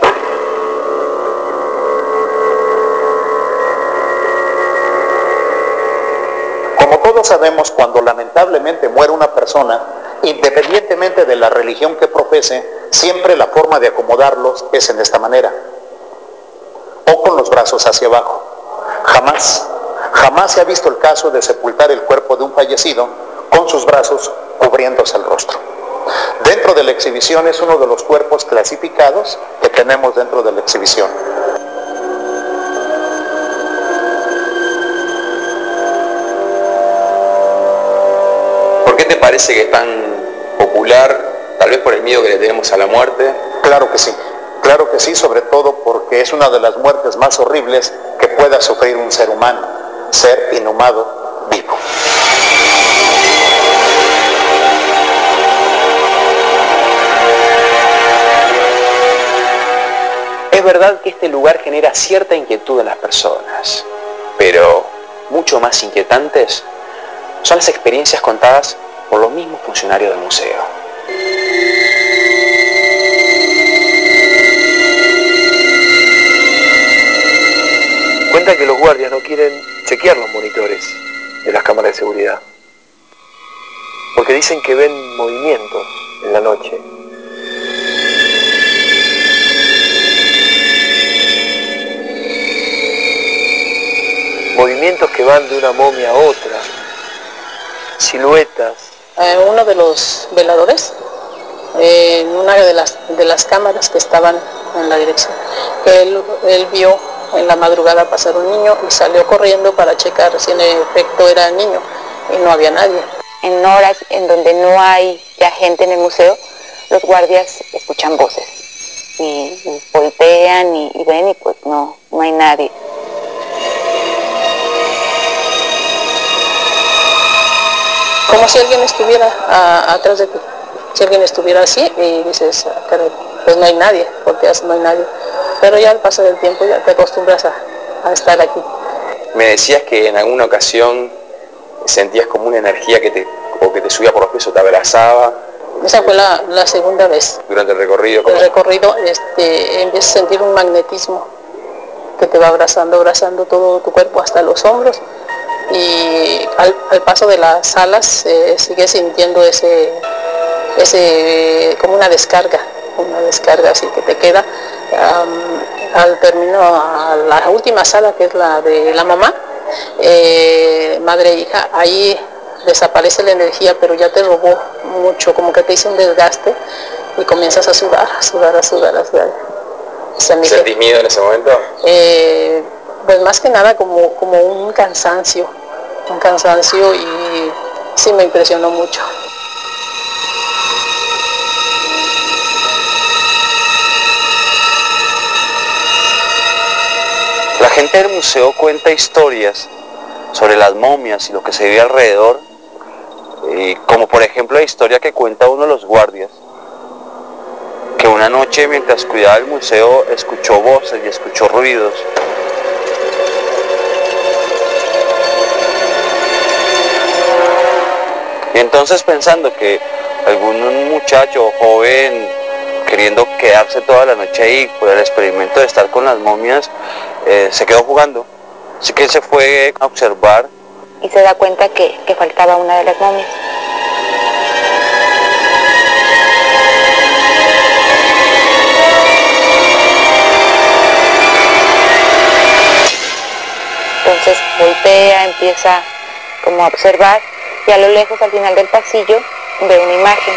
Como todos sabemos, cuando lamentablemente muere una persona, independientemente de la religión que profese, siempre la forma de acomodarlos es en esta manera, o con los brazos hacia abajo. Jamás Jamás se ha visto el caso de sepultar el cuerpo de un fallecido con sus brazos cubriéndose el rostro. Dentro de la exhibición es uno de los cuerpos clasificados que tenemos dentro de la exhibición. ¿Por qué te parece que es tan popular? Tal vez por el miedo que le tenemos a la muerte. Claro que sí, claro que sí, sobre todo porque es una de las muertes más horribles que pueda sufrir un ser humano. Ser inhumado vivo. Es verdad que este lugar genera cierta inquietud en las personas, pero mucho más inquietantes son las experiencias contadas por los mismos funcionarios del museo. Cuenta que los guardias no quieren chequear los monitores de las cámaras de seguridad, porque dicen que ven movimientos en la noche. Movimientos que van de una momia a otra, siluetas. Eh, uno de los veladores, eh, en una de las, de las cámaras que estaban en la dirección, él, él vio en la madrugada pasar un niño y salió corriendo para checar si en efecto era el niño y no había nadie. En horas en donde no hay ya gente en el museo, los guardias escuchan voces y, y voltean y, y ven y pues no, no hay nadie. Como si alguien estuviera a, atrás de ti, si alguien estuviera así y dices, caray, pues no hay nadie, volteas, no hay nadie. Pero ya al paso del tiempo ya te acostumbras a, a estar aquí. Me decías que en alguna ocasión sentías como una energía que te, o que te subía por los pies o te abrazaba. Esa fue la, la segunda vez. Durante el recorrido. ¿Cómo? El recorrido, este, empiezas a sentir un magnetismo que te va abrazando, abrazando todo tu cuerpo hasta los hombros. Y al, al paso de las salas eh, sigues sintiendo ese, ese, como una descarga, una descarga así que te queda. Um, al término, a la última sala, que es la de la mamá, eh, madre e hija, ahí desaparece la energía, pero ya te robó mucho, como que te hizo un desgaste y comienzas a sudar, a sudar, a sudar, a sudar. ¿Sentís miedo en ese momento? Eh, pues más que nada como, como un cansancio, un cansancio y sí me impresionó mucho. La gente del museo cuenta historias sobre las momias y lo que se vive alrededor, eh, como por ejemplo la historia que cuenta uno de los guardias, que una noche mientras cuidaba el museo escuchó voces y escuchó ruidos. Y entonces pensando que algún muchacho joven queriendo quedarse toda la noche ahí por el experimento de estar con las momias, eh, se quedó jugando. Así que él se fue a observar. Y se da cuenta que, que faltaba una de las momias. Entonces voltea, empieza como a observar y a lo lejos, al final del pasillo, ve una imagen.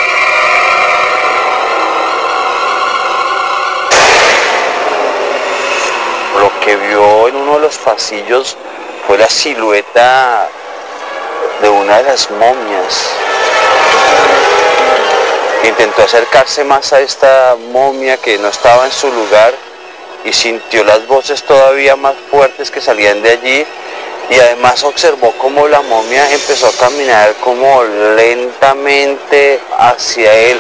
Lo que vio en uno de los pasillos fue la silueta de una de las momias. Intentó acercarse más a esta momia que no estaba en su lugar y sintió las voces todavía más fuertes que salían de allí, y además observó cómo la momia empezó a caminar como lentamente hacia él.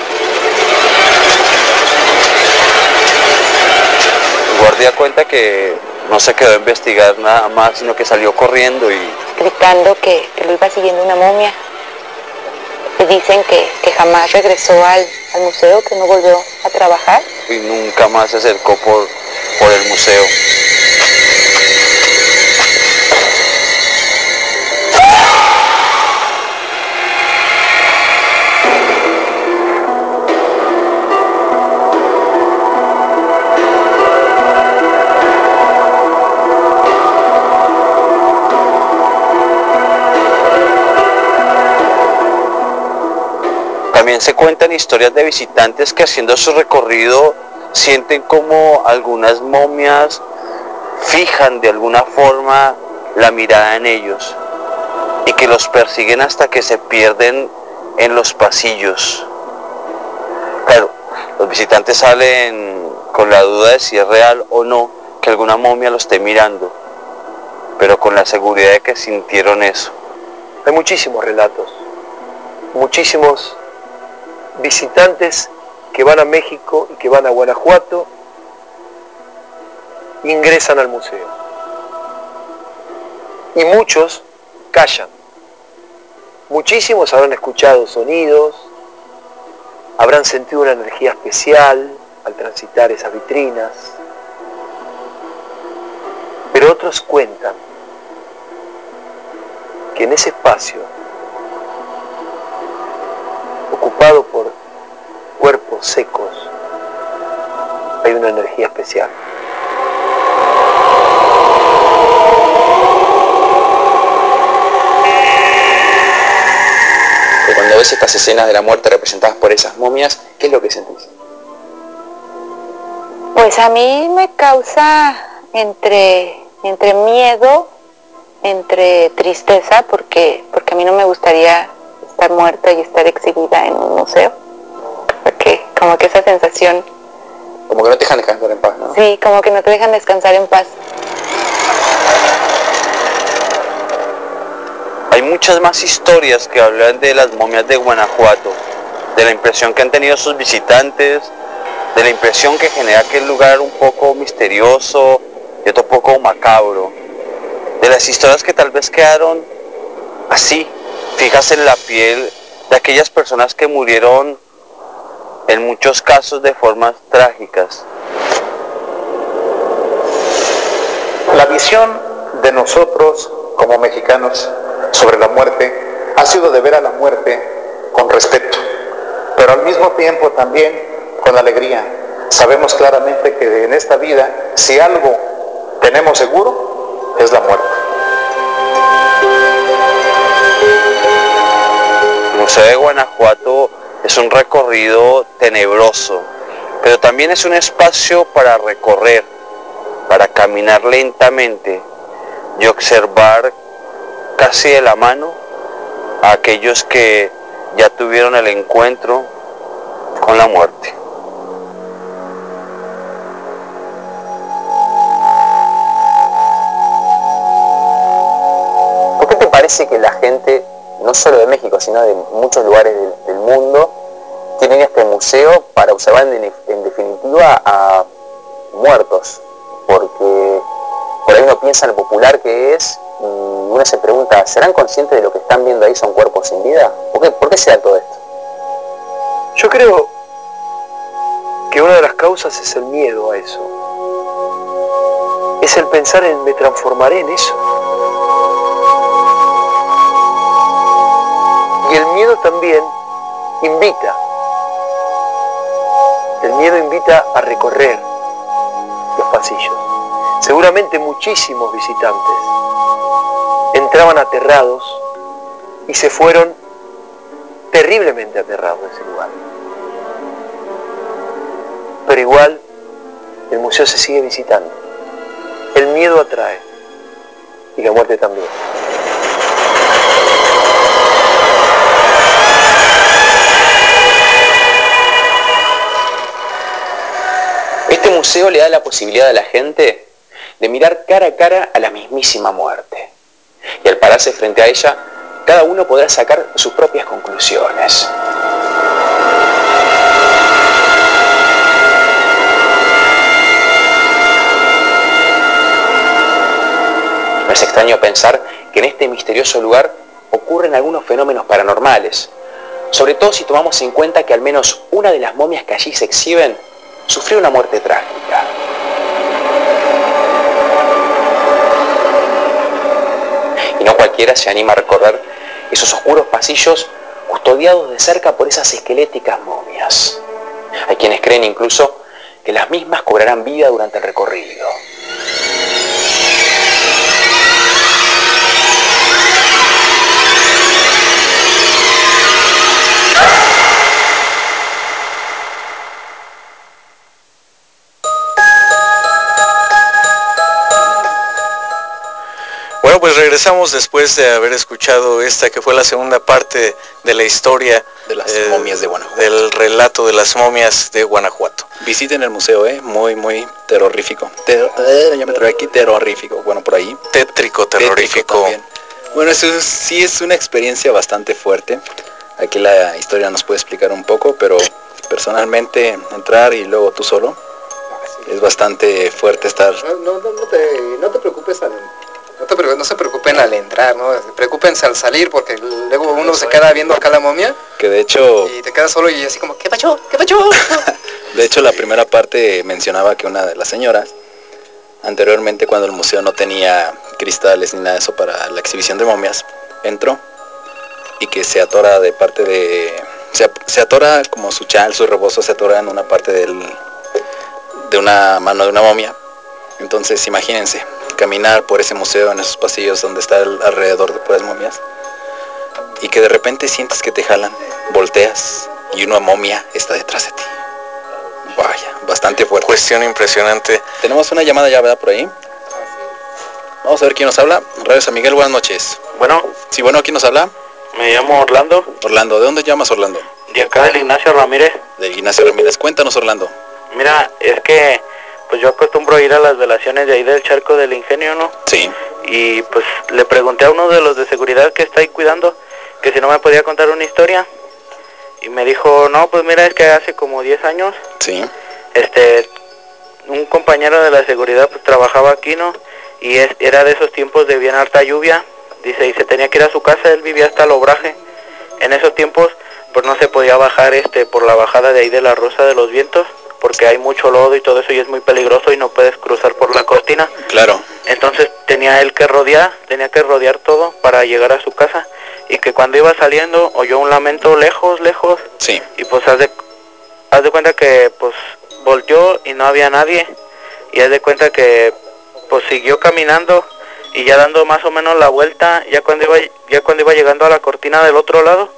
El guardia cuenta que no se quedó a investigar nada más, sino que salió corriendo y gritando que, que lo iba siguiendo una momia. Y dicen que, que jamás regresó al, al museo, que no volvió a trabajar. y nunca más se acercó por, por el museo. También se cuentan historias de visitantes que haciendo su recorrido sienten como algunas momias fijan de alguna forma la mirada en ellos y que los persiguen hasta que se pierden en los pasillos. Claro, los visitantes salen con la duda de si es real o no que alguna momia lo esté mirando, pero con la seguridad de que sintieron eso. Hay muchísimos relatos, muchísimos visitantes que van a México y que van a Guanajuato, ingresan al museo. Y muchos callan. Muchísimos habrán escuchado sonidos, habrán sentido una energía especial al transitar esas vitrinas. Pero otros cuentan que en ese espacio, ocupado por cuerpos secos, hay una energía especial. Cuando ves estas escenas de la muerte representadas por esas momias, ¿qué es lo que sentís? Pues a mí me causa entre, entre miedo, entre tristeza, porque, porque a mí no me gustaría estar muerta y estar exhibida en un museo. Porque como que esa sensación... Como que no te dejan descansar en paz, ¿no? Sí, como que no te dejan descansar en paz. Hay muchas más historias que hablan de las momias de Guanajuato, de la impresión que han tenido sus visitantes, de la impresión que genera aquel lugar un poco misterioso y otro poco macabro, de las historias que tal vez quedaron así, fijas en la piel de aquellas personas que murieron en muchos casos de formas trágicas. La visión de nosotros como mexicanos sobre la muerte ha sido de ver a la muerte con respeto, pero al mismo tiempo también con alegría. Sabemos claramente que en esta vida, si algo tenemos seguro, es la muerte. Museo de Guanajuato es un recorrido tenebroso, pero también es un espacio para recorrer, para caminar lentamente y observar casi de la mano a aquellos que ya tuvieron el encuentro con la muerte. ¿Por qué te parece que la gente, no solo de México, sino de muchos lugares del, del mundo, tienen este museo para observar en, en definitiva a muertos? Porque por ahí uno piensa en lo popular que es y uno se pregunta, ¿serán conscientes de lo que están viendo ahí son cuerpos sin vida? ¿Por qué, por qué se da todo esto? Yo creo que una de las causas es el miedo a eso. Es el pensar en me transformaré en eso. Y el miedo también invita. El miedo invita a recorrer los pasillos. Seguramente muchísimos visitantes entraban aterrados y se fueron terriblemente aterrados de ese lugar. Pero igual el museo se sigue visitando. El miedo atrae y la muerte también. Este museo le da la posibilidad a la gente de mirar cara a cara a la mismísima muerte. Y al pararse frente a ella, cada uno podrá sacar sus propias conclusiones. No es extraño pensar que en este misterioso lugar ocurren algunos fenómenos paranormales, sobre todo si tomamos en cuenta que al menos una de las momias que allí se exhiben sufrió una muerte trágica. Y no cualquiera se anima a recorrer esos oscuros pasillos custodiados de cerca por esas esqueléticas momias. Hay quienes creen incluso que las mismas cobrarán vida durante el recorrido. Bueno, pues regresamos después de haber escuchado esta que fue la segunda parte de la historia de las eh, momias de Guanajuato. Del relato de las momias de Guanajuato. Visiten el museo, eh, muy, muy terrorífico. Ter eh, ya me trae aquí terrorífico. Bueno, por ahí. Tétrico, terrorífico. Tétrico bueno, eso es, sí es una experiencia bastante fuerte. Aquí la historia nos puede explicar un poco, pero personalmente entrar y luego tú solo es bastante fuerte estar. No, no, no, no, te, no te preocupes al No, te, no se preocupen al entrar, ¿no? Preocúpense al salir porque luego uno se queda viendo acá la momia. Que de hecho... Y te quedas solo y así como, ¿qué pasó? ¿Qué pasó? De hecho, la primera parte mencionaba que una de las señoras, anteriormente cuando el museo no tenía cristales ni nada de eso para la exhibición de momias, entró y que se atora de parte de... Se, se atora como su chal, su rebozo se atora en una parte del, de una mano de una momia. Entonces imagínense, caminar por ese museo en esos pasillos donde está el, alrededor de puras momias y que de repente sientes que te jalan, volteas y una momia está detrás de ti. Vaya, bastante fuerte. Cuestión impresionante. Tenemos una llamada ya, ¿verdad? Por ahí. Vamos a ver quién nos habla. Radio San Miguel, buenas noches. Bueno. Sí, bueno, ¿quién nos habla? Me llamo Orlando. Orlando, ¿de dónde llamas, Orlando? De acá del Ignacio Ramírez. De Ignacio Ramírez. Cuéntanos, Orlando. Mira, es que pues yo acostumbro ir a las velaciones de ahí del Charco del Ingenio, ¿no? Sí. Y pues le pregunté a uno de los de seguridad que está ahí cuidando que si no me podía contar una historia. Y me dijo, no, pues mira, es que hace como diez años, sí, este, un compañero de la seguridad pues trabajaba aquí, ¿no? Y es, era de esos tiempos de bien harta lluvia, dice, y se tenía que ir a su casa, él vivía hasta el Obraje. En esos tiempos, pues no se podía bajar este por la bajada de ahí de la Rosa de los Vientos, porque hay mucho lodo y todo eso y es muy peligroso y no puedes cruzar por la cortina. Claro. Entonces tenía él que rodear, tenía que rodear todo para llegar a su casa. Y que cuando iba saliendo oyó un lamento lejos, lejos. Sí. Y pues haz de, haz de cuenta que pues volteó y no había nadie. Y haz de cuenta que pues siguió caminando y ya dando más o menos la vuelta, ya cuando iba, ya cuando iba llegando a la cortina del otro lado,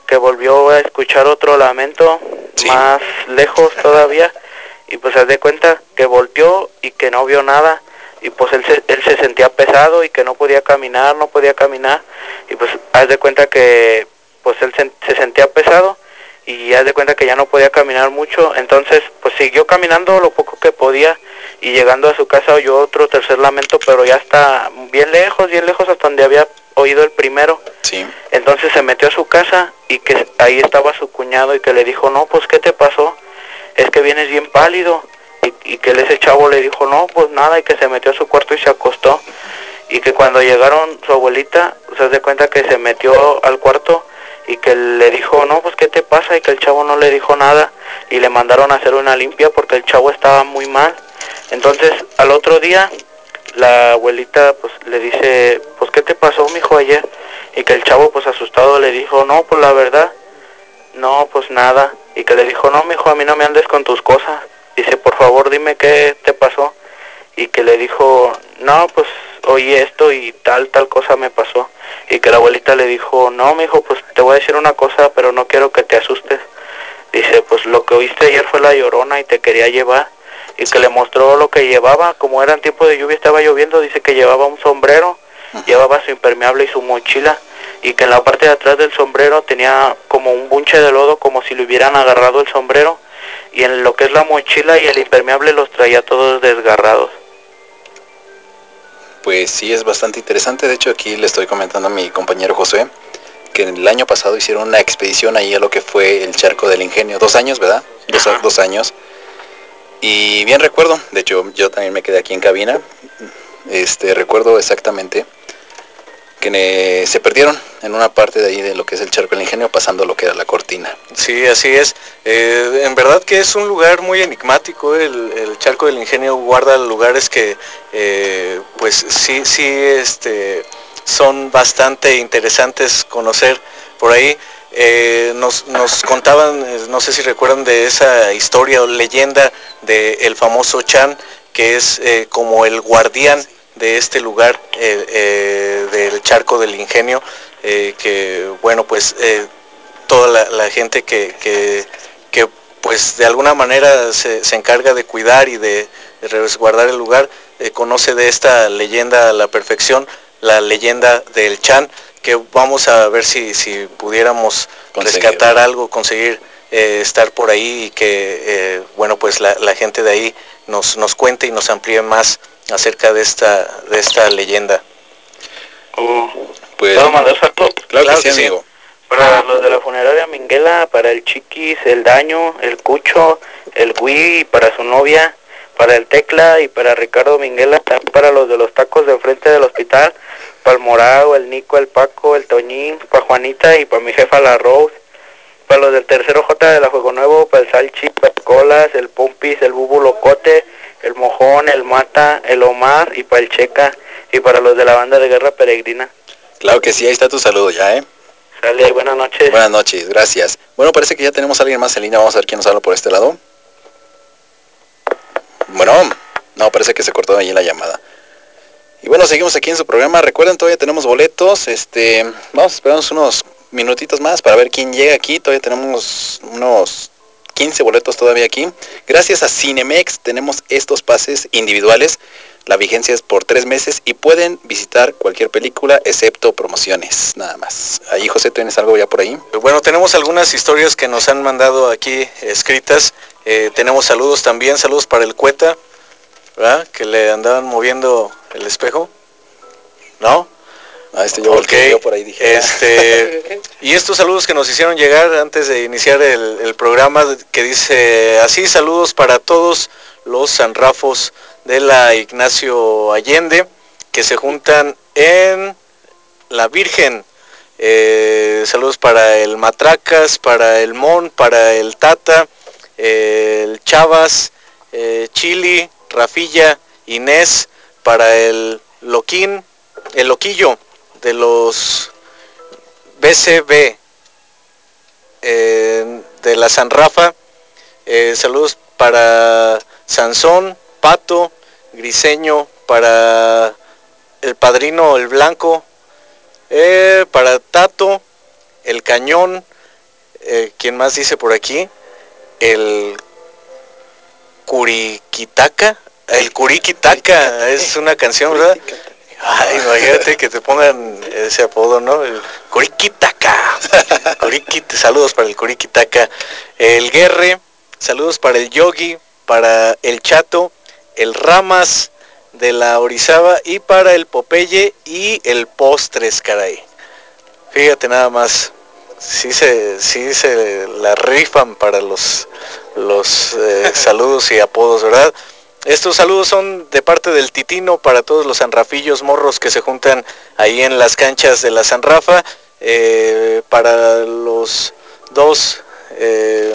que volvió a escuchar otro lamento, sí, más lejos todavía, y pues haz de cuenta que volteó y que no vio nada, y pues él se, él se sentía pesado y que no podía caminar, no podía caminar, y pues haz de cuenta que pues él se, se sentía pesado, y haz de cuenta que ya no podía caminar mucho, entonces pues siguió caminando lo poco que podía, y llegando a su casa oyó otro tercer lamento, pero ya está bien lejos, bien lejos hasta donde había oído el primero. Sí. Entonces se metió a su casa y que ahí estaba su cuñado y que le dijo, no, pues ¿qué te pasó? Es que vienes bien pálido. Y, y que ese chavo le dijo, no, pues nada, y que se metió a su cuarto y se acostó. Y que cuando llegaron su abuelita, se hace cuenta que se metió al cuarto y que le dijo, no, pues ¿qué te pasa? Y que el chavo no le dijo nada y le mandaron a hacer una limpia porque el chavo estaba muy mal. Entonces al otro día la abuelita pues le dice, pues ¿qué te pasó, mijo, ayer? Y que el chavo pues asustado le dijo, no, pues la verdad, no, pues nada. Y que le dijo, no, mijo, a mí no me andes con tus cosas. Dice, por favor dime qué te pasó. Y que le dijo, no, pues oí esto y tal, tal cosa me pasó. Y que la abuelita le dijo, no, mijo, pues te voy a decir una cosa, pero no quiero que te asustes. Dice, pues lo que oíste ayer fue la Llorona y te quería llevar. Y que le mostró lo que llevaba, como era en tiempo de lluvia, estaba lloviendo, dice que llevaba un sombrero, uh-huh, llevaba su impermeable y su mochila, y que en la parte de atrás del sombrero tenía como un bunche de lodo, como si le hubieran agarrado el sombrero, y en lo que es la mochila y el impermeable los traía todos desgarrados. Pues sí, es bastante interesante. De hecho, aquí le estoy comentando a mi compañero José que el año pasado hicieron una expedición ahí a lo que fue el Charco del Ingenio. Dos años, ¿verdad? Dos, dos años. Y bien recuerdo, de hecho yo también me quedé aquí en cabina, este recuerdo exactamente que ne, se perdieron en una parte de ahí de lo que es el Charco del Ingenio, pasando lo que era la cortina. Sí, así es. Eh, en verdad que es un lugar muy enigmático. El, el Charco del Ingenio guarda lugares que eh, pues sí, sí este, son bastante interesantes conocer por ahí. Eh, nos, nos contaban, no sé si recuerdan de esa historia o leyenda del famoso Chan, que es eh, como el guardián de este lugar, eh, eh, del Charco del Ingenio, eh, que bueno pues eh, toda la, la gente que, que, que pues de alguna manera se, se encarga de cuidar y de, de resguardar el lugar, eh, conoce de esta leyenda a la perfección, la leyenda del Chan, que vamos a ver si, si pudiéramos conseguir. rescatar algo, conseguir eh, estar por ahí y que eh, bueno pues la, la gente de ahí nos, nos cuente y nos amplíe más acerca de esta, de esta leyenda. Oh, pues, ¿puedo mandar saludos? Claro, claro que sí, amigo. Para los de la funeraria Minguela, para el Chiquis, el Daño, el Cucho, el Gui, para su novia, para el Tecla y para Ricardo Minguela, también para los de los tacos de enfrente del hospital, para el Morado, el Nico, el Paco, el Toñín, para Juanita y para mi jefa la Rose, para los del tercero J de la Juego Nuevo, para el Salchi, para el Colas, el Pompis, el Bubu Locote, el Mojón, el Mata, el Omar y para el Checa y para los de la banda de Guerra Peregrina. Claro que sí, ahí está tu saludo ya, ¿eh? Dale, buenas noches. Buenas noches, gracias. Bueno, parece que ya tenemos a alguien más en línea. Vamos a ver quién nos habla por este lado. Bueno, no, parece que se cortó ahí la llamada. Y bueno, seguimos aquí en su programa. Recuerden, todavía tenemos boletos. Este, vamos a esperarnos unos minutitos más para ver quién llega aquí. Todavía tenemos unos quince boletos todavía aquí. Gracias a Cinemex tenemos estos pases individuales. La vigencia es por tres meses y pueden visitar cualquier película excepto promociones, nada más. Ahí, José, ¿tienes algo ya por ahí? Bueno, tenemos algunas historias que nos han mandado aquí escritas. Eh, tenemos saludos también, saludos para el Cueta, ¿verdad? Que le andaban moviendo el espejo, ¿no? Ah, este yo, okay. yo por ahí dije. Este, y estos saludos que nos hicieron llegar antes de iniciar el, el programa, que dice así: saludos para todos los sanrafos de la Ignacio Allende que se juntan en la Virgen. Eh, saludos para el Matracas, para el Mon, para el Tata, eh, el Chavas, eh, Chili, Rafilla, Inés, para el Loquín, el Loquillo de los B C B, eh, de la San Rafa. Eh, saludos para Sansón, Pato, Griseño, para el Padrino el Blanco, eh, para Tato, el Cañón, eh, ¿quién más dice por aquí? El Curiquitaca, el Curiquitaca, es una canción, ¿verdad? Ay, imagínate que te pongan ese apodo, ¿no? El Curiquitaca. Curiquita, saludos para el Curiquitaca. El Guerre, saludos para el Yogi, para el Chato, el Ramas de la Orizaba y para el Popeye y el Postres, caray. Fíjate nada más, sí se, sí se la rifan para los, los eh, saludos y apodos, ¿verdad? Estos saludos son de parte del Titino para todos los sanrafillos morros que se juntan ahí en las canchas de la San Rafa, eh, para los dos eh,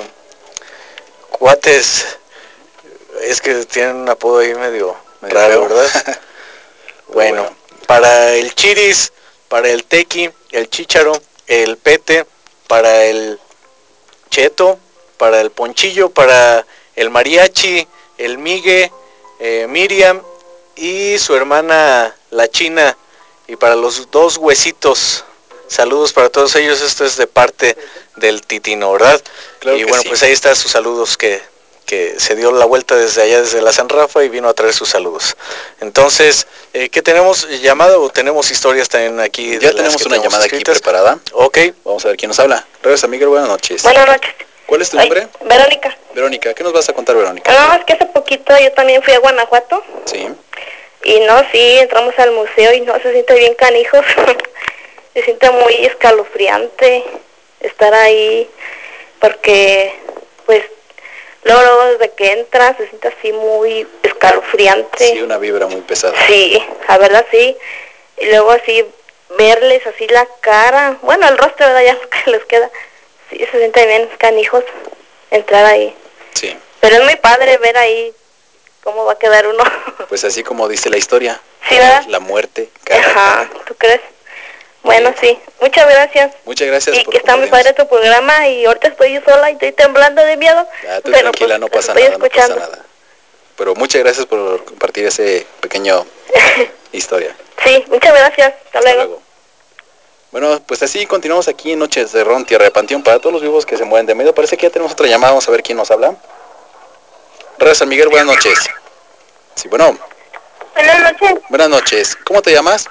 cuates, es que tienen un apodo ahí medio, medio raro, feo, ¿verdad? Bueno, bueno, para el Chiris, para el Tequi, el Chícharo, el Pete, para el Cheto, para el Ponchillo, para el Mariachi, el Migue, eh, Miriam y su hermana la China, y para los dos huesitos. Saludos para todos ellos, esto es de parte del Titino, ¿verdad? Claro y bueno, sí. Pues ahí está sus saludos que, que se dio la vuelta desde allá, desde la San Rafa, y vino a traer sus saludos. Entonces, eh, ¿qué tenemos? ¿Llamado o tenemos historias también aquí? Ya tenemos una llamada escritas? Aquí preparada. Ok. Vamos a ver quién nos habla. Regresa, Miguel, buenas noches. Buenas noches. ¿Cuál es tu nombre? Ay, Verónica. Verónica, ¿qué nos vas a contar, Verónica? Nada más que hace poquito yo también fui a Guanajuato. Sí. Y no, sí, entramos al museo y no, se siente bien canijos. Se siente muy escalofriante estar ahí, porque pues luego, luego desde que entras se siente así muy escalofriante. Sí, una vibra muy pesada. Sí, la verdad sí. Y luego así verles así la cara, bueno, el rostro, ¿verdad? Ya que les queda. Sí, se siente bien canijos entrar ahí. Sí. Pero es muy padre ver ahí cómo va a quedar uno. Pues así como dice la historia. Sí, ¿verdad? La muerte. Cara, Ajá, cara. ¿tú crees? Bueno, sí. Muchas gracias. Muchas gracias y por que está muy padre tu programa, y ahorita estoy yo sola y estoy temblando de miedo. Ah, tú pero tranquila, pues, no pasa estoy nada, escuchando. no pasa nada. Pero muchas gracias por compartir ese pequeño historia. Sí, muchas gracias. Hasta, Hasta luego. luego. Bueno, pues así continuamos aquí en Noches de Ron, Tierra de Panteón, para todos los vivos que se mueven de medio. Parece que ya tenemos otra llamada, vamos a ver quién nos habla. Radio San Miguel, buenas noches. Sí, bueno. Buenas noches. Buenas noches. ¿Cómo te llamas?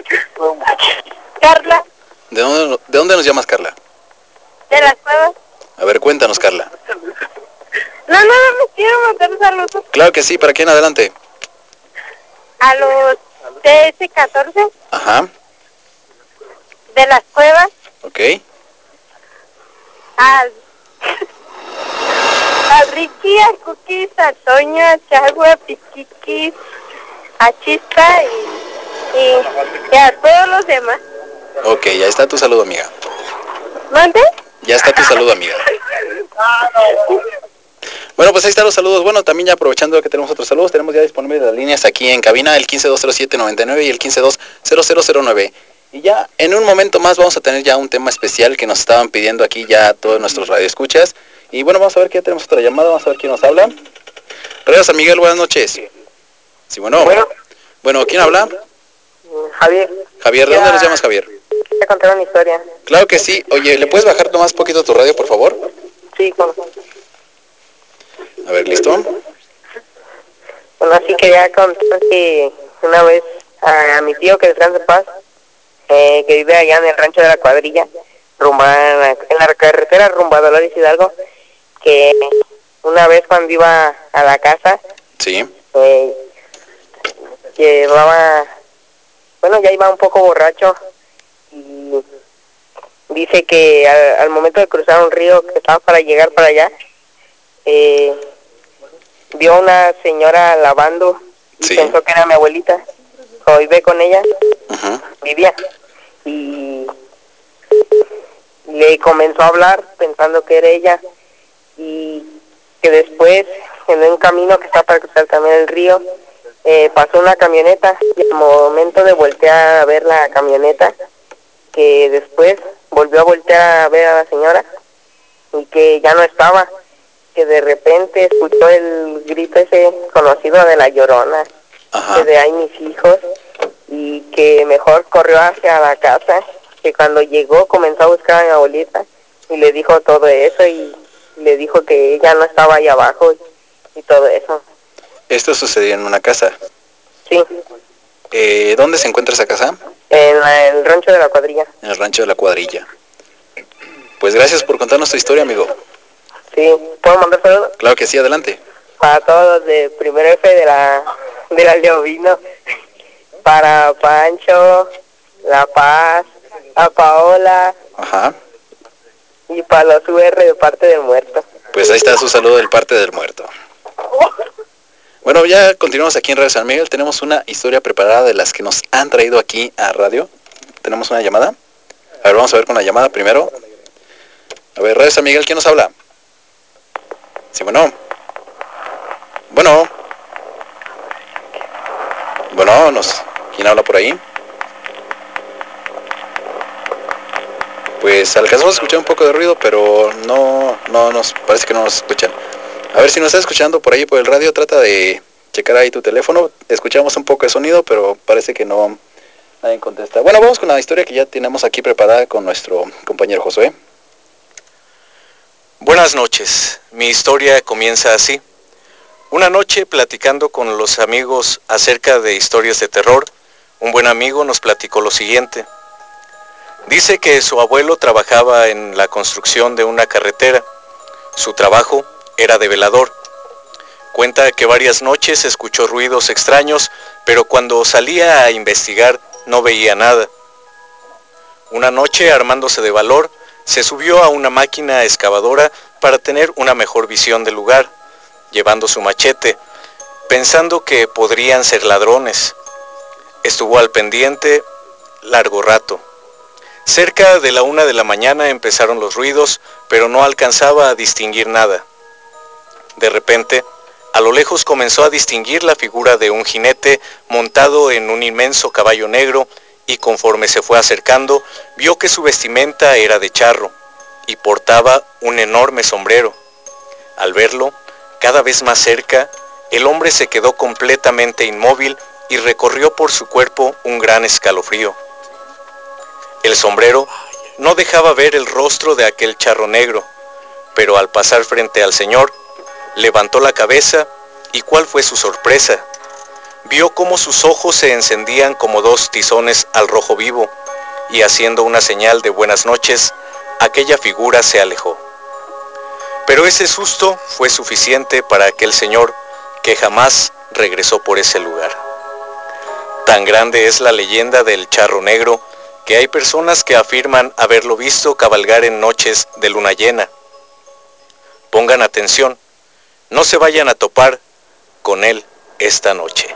Carla. ¿De dónde, ¿De dónde nos llamas, Carla? De las cuevas. A ver, cuéntanos, Carla. No, no, no me quiero mandar saludos. Claro que sí, ¿para quién adelante? A los T S catorce. Ajá. De las cuevas. Ok. Al, a Ricky, a Cookies, a Toño, a Chagua, a Piquiquis, a Chispa y, y, y a todos los demás. Ok, ya está tu saludo, amiga. ¿Mande? Ya está tu saludo, amiga. Bueno, pues ahí están los saludos. Bueno, también ya aprovechando que tenemos otros saludos, tenemos ya disponibles las líneas aquí en cabina, el quince dos cero siete noventa y nueve y el quince dos cero cero cero nueve. Y ya en un momento más vamos a tener ya un tema especial que nos estaban pidiendo aquí ya todos nuestros radioescuchas. Y bueno, vamos a ver que ya tenemos otra llamada, vamos a ver quién nos habla. Radio San Miguel, buenas noches. Sí, bueno. Bueno, bueno ¿quién habla? Javier. Javier, ¿de ya, dónde nos llamas, Javier? Te conté una historia. Claro que sí. Oye, ¿le puedes bajar nomás poquito tu radio, por favor? Sí, ¿cómo? A ver, ¿listo? Bueno, así que ya conté que una vez a, a mi tío, que descansa en paz, eh, que vive allá en el rancho de la Cuadrilla, rumbo a la, en la carretera rumbo a Dolores Hidalgo, que una vez cuando iba a la casa, sí, eh, llevaba, bueno, ya iba un poco borracho, y dice que al, al momento de cruzar un río que estaba para llegar para allá, eh, vio a una señora lavando y sí, pensó que era mi abuelita. Cuando vive con ella, uh-huh, vivía, y le comenzó a hablar pensando que era ella, y que después en un camino que está para cruzar también el río, eh, pasó una camioneta, y al momento de voltear a ver la camioneta, que después volvió a voltear a ver a la señora y que ya no estaba, que de repente escuchó el grito ese conocido de la Llorona, ajá, que de ahí mis hijos, y que mejor corrió hacia la casa, que cuando llegó comenzó a buscar a mi abuelita y le dijo todo eso y le dijo que ella no estaba ahí abajo y, y todo eso. Esto sucedió en una casa. Sí. Eh, ¿Dónde se encuentra esa casa? En la- el rancho de la cuadrilla. En el rancho de la cuadrilla. Pues gracias por contarnos tu historia, amigo. Sí, ¿puedo mandar saludos? Claro que sí, adelante. Para todos los de primer F de la, de la Leovino, para Pancho, La Paz, a Paola. Ajá. Y para los U R de parte del muerto. Pues ahí está su saludo del parte del muerto. Bueno, ya continuamos aquí en Radio San Miguel. Tenemos una historia preparada de las que nos han traído aquí a radio. ¿Tenemos una llamada? A ver, vamos a ver con la llamada primero. A ver, Radio San Miguel, ¿quién nos habla? Sí, bueno. Bueno. Bueno, nos... ¿quién habla por ahí? Pues alcanzamos a escuchar un poco de ruido, pero no, no nos parece que no nos escuchan. A ver si nos está escuchando por ahí por el radio, trata de checar ahí tu teléfono. Escuchamos un poco de sonido, pero parece que no nadie contesta. Bueno, vamos con la historia que ya tenemos aquí preparada con nuestro compañero Josué. Buenas noches. Mi historia comienza así. Una noche, platicando con los amigos acerca de historias de terror, un buen amigo nos platicó lo siguiente. Dice que su abuelo trabajaba en la construcción de una carretera. Su trabajo era de velador. Cuenta que varias noches escuchó ruidos extraños, pero cuando salía a investigar no veía nada. Una noche, armándose de valor, se subió a una máquina excavadora para tener una mejor visión del lugar, llevando su machete, pensando que podrían ser ladrones. Estuvo al pendiente largo rato. Cerca de la una de la mañana empezaron los ruidos, pero no alcanzaba a distinguir nada. De repente, a lo lejos comenzó a distinguir la figura de un jinete montado en un inmenso caballo negro, y conforme se fue acercando, vio que su vestimenta era de charro y portaba un enorme sombrero. Al verlo, cada vez más cerca, el hombre se quedó completamente inmóvil y recorrió por su cuerpo un gran escalofrío. El sombrero no dejaba ver el rostro de aquel charro negro, pero al pasar frente al señor, levantó la cabeza y ¿cuál fue su sorpresa? Vio cómo sus ojos se encendían como dos tizones al rojo vivo, y haciendo una señal de buenas noches, aquella figura se alejó. Pero ese susto fue suficiente para aquel señor, que jamás regresó por ese lugar. Tan grande es la leyenda del charro negro, que hay personas que afirman haberlo visto cabalgar en noches de luna llena. Pongan atención, no se vayan a topar con él esta noche.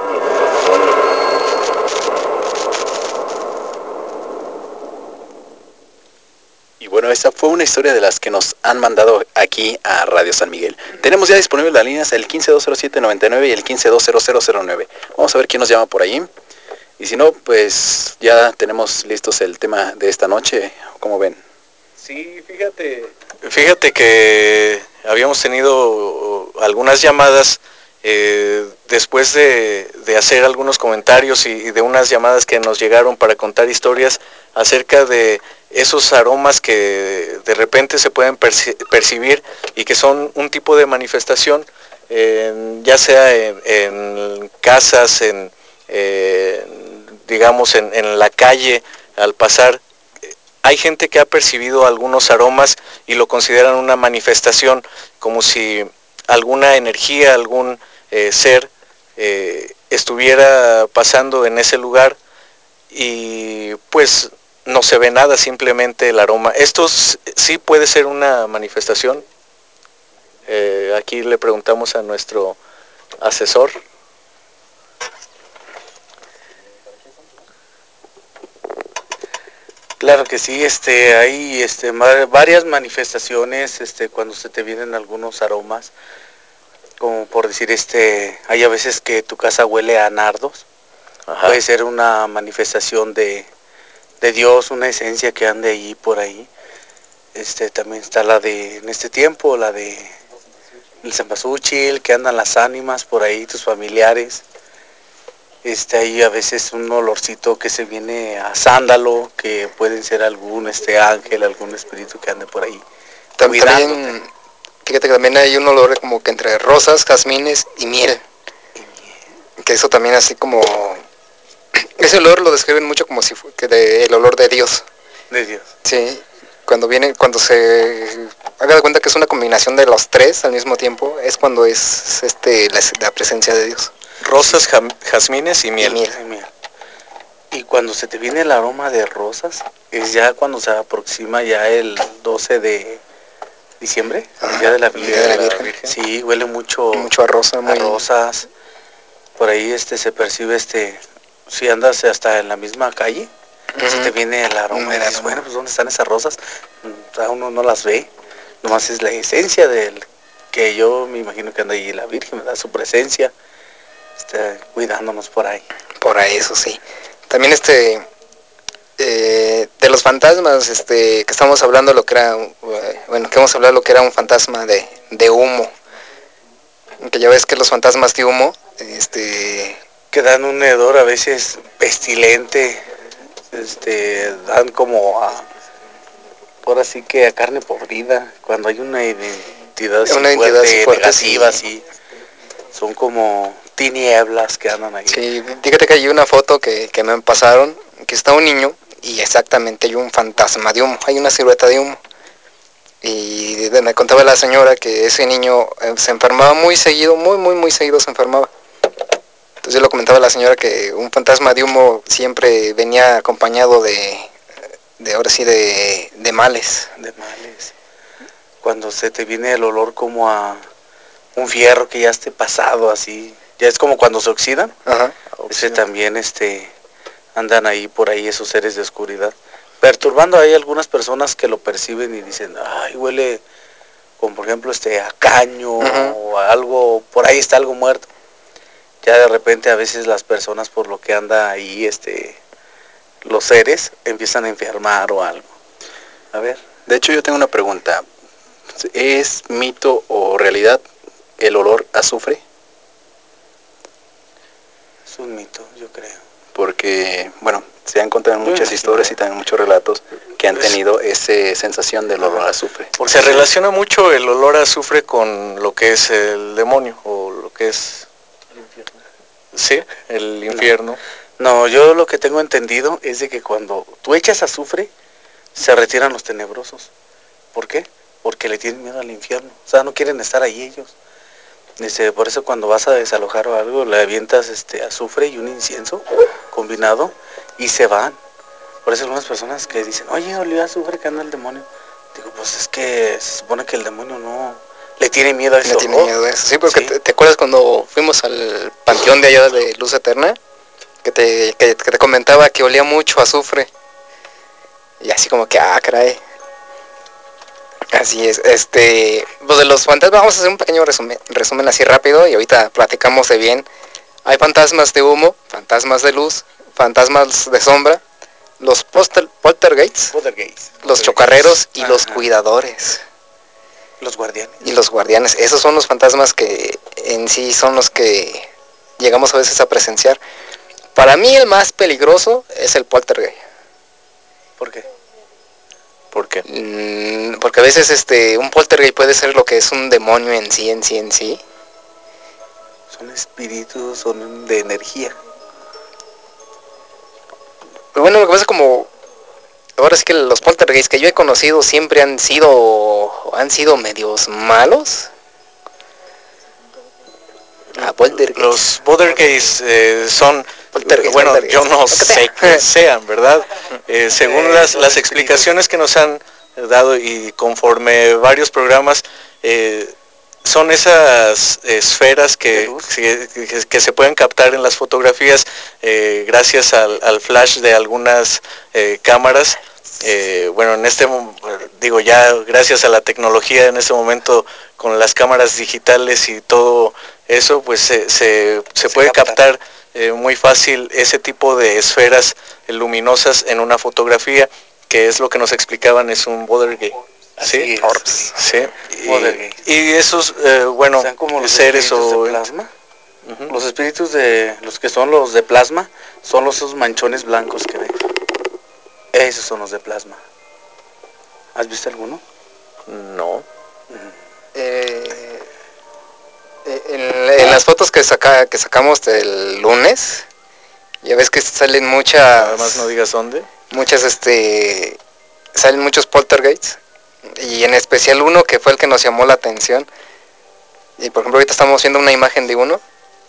Y bueno, esta fue una historia de las que nos han mandado aquí a Radio San Miguel. Tenemos ya disponibles las líneas el quince dos cero siete noventa y nueve y el quince dos cero cero cero nueve. Vamos a ver quién nos llama por ahí. Y si no, pues ya tenemos listos el tema de esta noche. ¿Cómo ven? Sí, fíjate. Fíjate que habíamos tenido algunas llamadas eh, después de, de hacer algunos comentarios y, y de unas llamadas que nos llegaron para contar historias acerca de esos aromas que de repente se pueden perci- percibir y que son un tipo de manifestación, eh, ya sea en, en casas, en eh, digamos en, en la calle, al pasar. Hay gente que ha percibido algunos aromas y lo consideran una manifestación, como si alguna energía, algún eh, ser eh, estuviera pasando en ese lugar y pues no se ve nada, simplemente el aroma. Esto sí puede ser una manifestación. Eh, aquí le preguntamos a nuestro asesor. Claro que sí, este, hay este, varias manifestaciones este, cuando se te vienen algunos aromas, como por decir, este, hay a veces que tu casa huele a nardos. Ajá. Puede ser una manifestación de, de Dios, una esencia que ande ahí por ahí. Este, también está la de, en este tiempo, la de el cempasúchil, que andan las ánimas por ahí, tus familiares. Este, hay a veces un olorcito que se viene a sándalo, que pueden ser algún este ángel, algún espíritu que ande por ahí. También, fíjate que también hay un olor como que entre rosas, jazmines y miel. Que eso también así como... Ese olor lo describen mucho como si fuera de, el olor de Dios. De Dios. Sí, cuando viene, cuando se haga de cuenta que es una combinación de los tres al mismo tiempo, es cuando es este la, la presencia de Dios. Rosas, jam, jazmines y miel. Y miel. Y miel. Y cuando se te viene el aroma de rosas, es ya cuando se aproxima ya el doce de diciembre, el día de la, el día de la Virgen. Virgen. Sí, huele mucho, mucho a rosa, muy... a rosas. Por ahí este se percibe este, si andas hasta en la misma calle, uh-huh. se te viene el aroma uh-huh. y dices, bueno, pues ¿dónde están esas rosas? A uno no las ve, nomás es la esencia del que yo me imagino que anda ahí la Virgen, me da su presencia, está cuidándonos por ahí. Por ahí, eso sí. También este, eh, de los fantasmas, este, que estamos hablando lo que era, bueno, que vamos a hablar lo que era un fantasma de, de humo. Que ya ves que los fantasmas de humo, este... que dan un hedor a veces pestilente, este, dan como a, por así que a carne podrida, cuando hay una identidad así una fuerte, entidad así fuerte, negativa, sí. así, son como tinieblas que andan ahí. Sí, fíjate que hay una foto que, que me pasaron, que está un niño y exactamente hay un fantasma de humo, hay una silueta de humo. Y me contaba la señora que ese niño se enfermaba muy seguido, muy, muy, muy seguido se enfermaba. Entonces yo lo comentaba a la señora que un fantasma de humo siempre venía acompañado de, de ahora sí, de, de males. De males. Cuando se te viene el olor como a un fierro que ya esté pasado así, ya es como cuando se oxidan. Ajá, ese también este, andan ahí por ahí esos seres de oscuridad. Perturbando, hay algunas personas que lo perciben y dicen, ay, huele como por ejemplo este a caño uh-huh. o a algo, por ahí está algo muerto. Ya de repente a veces las personas por lo que anda ahí, este, los seres empiezan a enfermar o algo. A ver, de hecho yo tengo una pregunta. ¿Es mito o realidad el olor a azufre? Es un mito, yo creo. Porque, bueno, se han contado muchas sí, historias sí. y también muchos relatos que han tenido esa sensación del olor a azufre. Porque se relaciona mucho el olor a azufre con lo que es el demonio o lo que es... El infierno. Sí, el infierno. No. no, yo lo que tengo entendido es de que cuando tú echas azufre, se retiran los tenebrosos. ¿Por qué? Porque le tienen miedo al infierno. O sea, no quieren estar ahí ellos. Dice, por eso cuando vas a desalojar o algo, le avientas este azufre y un incienso combinado y se van. Por eso algunas personas que dicen, oye, olió azufre que anda el demonio. Digo, pues es que se supone que el demonio no le tiene miedo a eso. Le tiene miedo a eso. Sí, porque ¿sí? Te, te acuerdas cuando fuimos al panteón de allá de Luz Eterna, que te, que, que te comentaba que olía mucho azufre. Y así como que, ah, caray. Así es, este, pues de los fantasmas, vamos a hacer un pequeño resumen, resumen así rápido y ahorita platicamos de bien. Hay fantasmas de humo, fantasmas de luz, fantasmas de sombra, los poster, poltergeists, poltergeists, los chocarreros y Ajá. los cuidadores. Los guardianes. Y los guardianes, esos son los fantasmas que en sí son los que llegamos a veces a presenciar. Para mí el más peligroso es el poltergeist. ¿Por qué? ¿Por qué? Mm, porque a veces este un poltergeist puede ser lo que es un demonio en sí, en sí, en sí. Son espíritus, son de energía. Pero bueno, lo que pasa es como ahora es que los poltergeists que yo he conocido siempre han sido han sido medios malos. Ah, poltergeist. Los poltergeists eh, son, poltergeist, bueno, poltergeist. Yo no sé qué sean, ¿verdad? Eh, según las, las explicaciones que nos han dado y conforme varios programas, eh, son esas esferas que, que, que, que se pueden captar en las fotografías eh, gracias al, al flash de algunas eh, cámaras. Eh, bueno, en este, digo ya gracias a la tecnología en este momento con las cámaras digitales y todo eso, pues se, se, se puede captar eh, muy fácil ese tipo de esferas luminosas en una fotografía, que es lo que nos explicaban, es un poltergeist. ¿Sí? Orbs. Sí. Y, y esos, eh, bueno, como los seres o... de plasma. Uh-huh. Los espíritus de los que son los de plasma son los esos manchones blancos que ves. Esos son los de plasma. ¿Has visto alguno? No. Uh-huh. eh, en, en las fotos que saca que sacamos del lunes, ya ves que salen muchas. Además no digas dónde. Muchas este salen muchos poltergeists, y en especial uno que fue el que nos llamó la atención. Y por ejemplo ahorita estamos viendo una imagen de uno.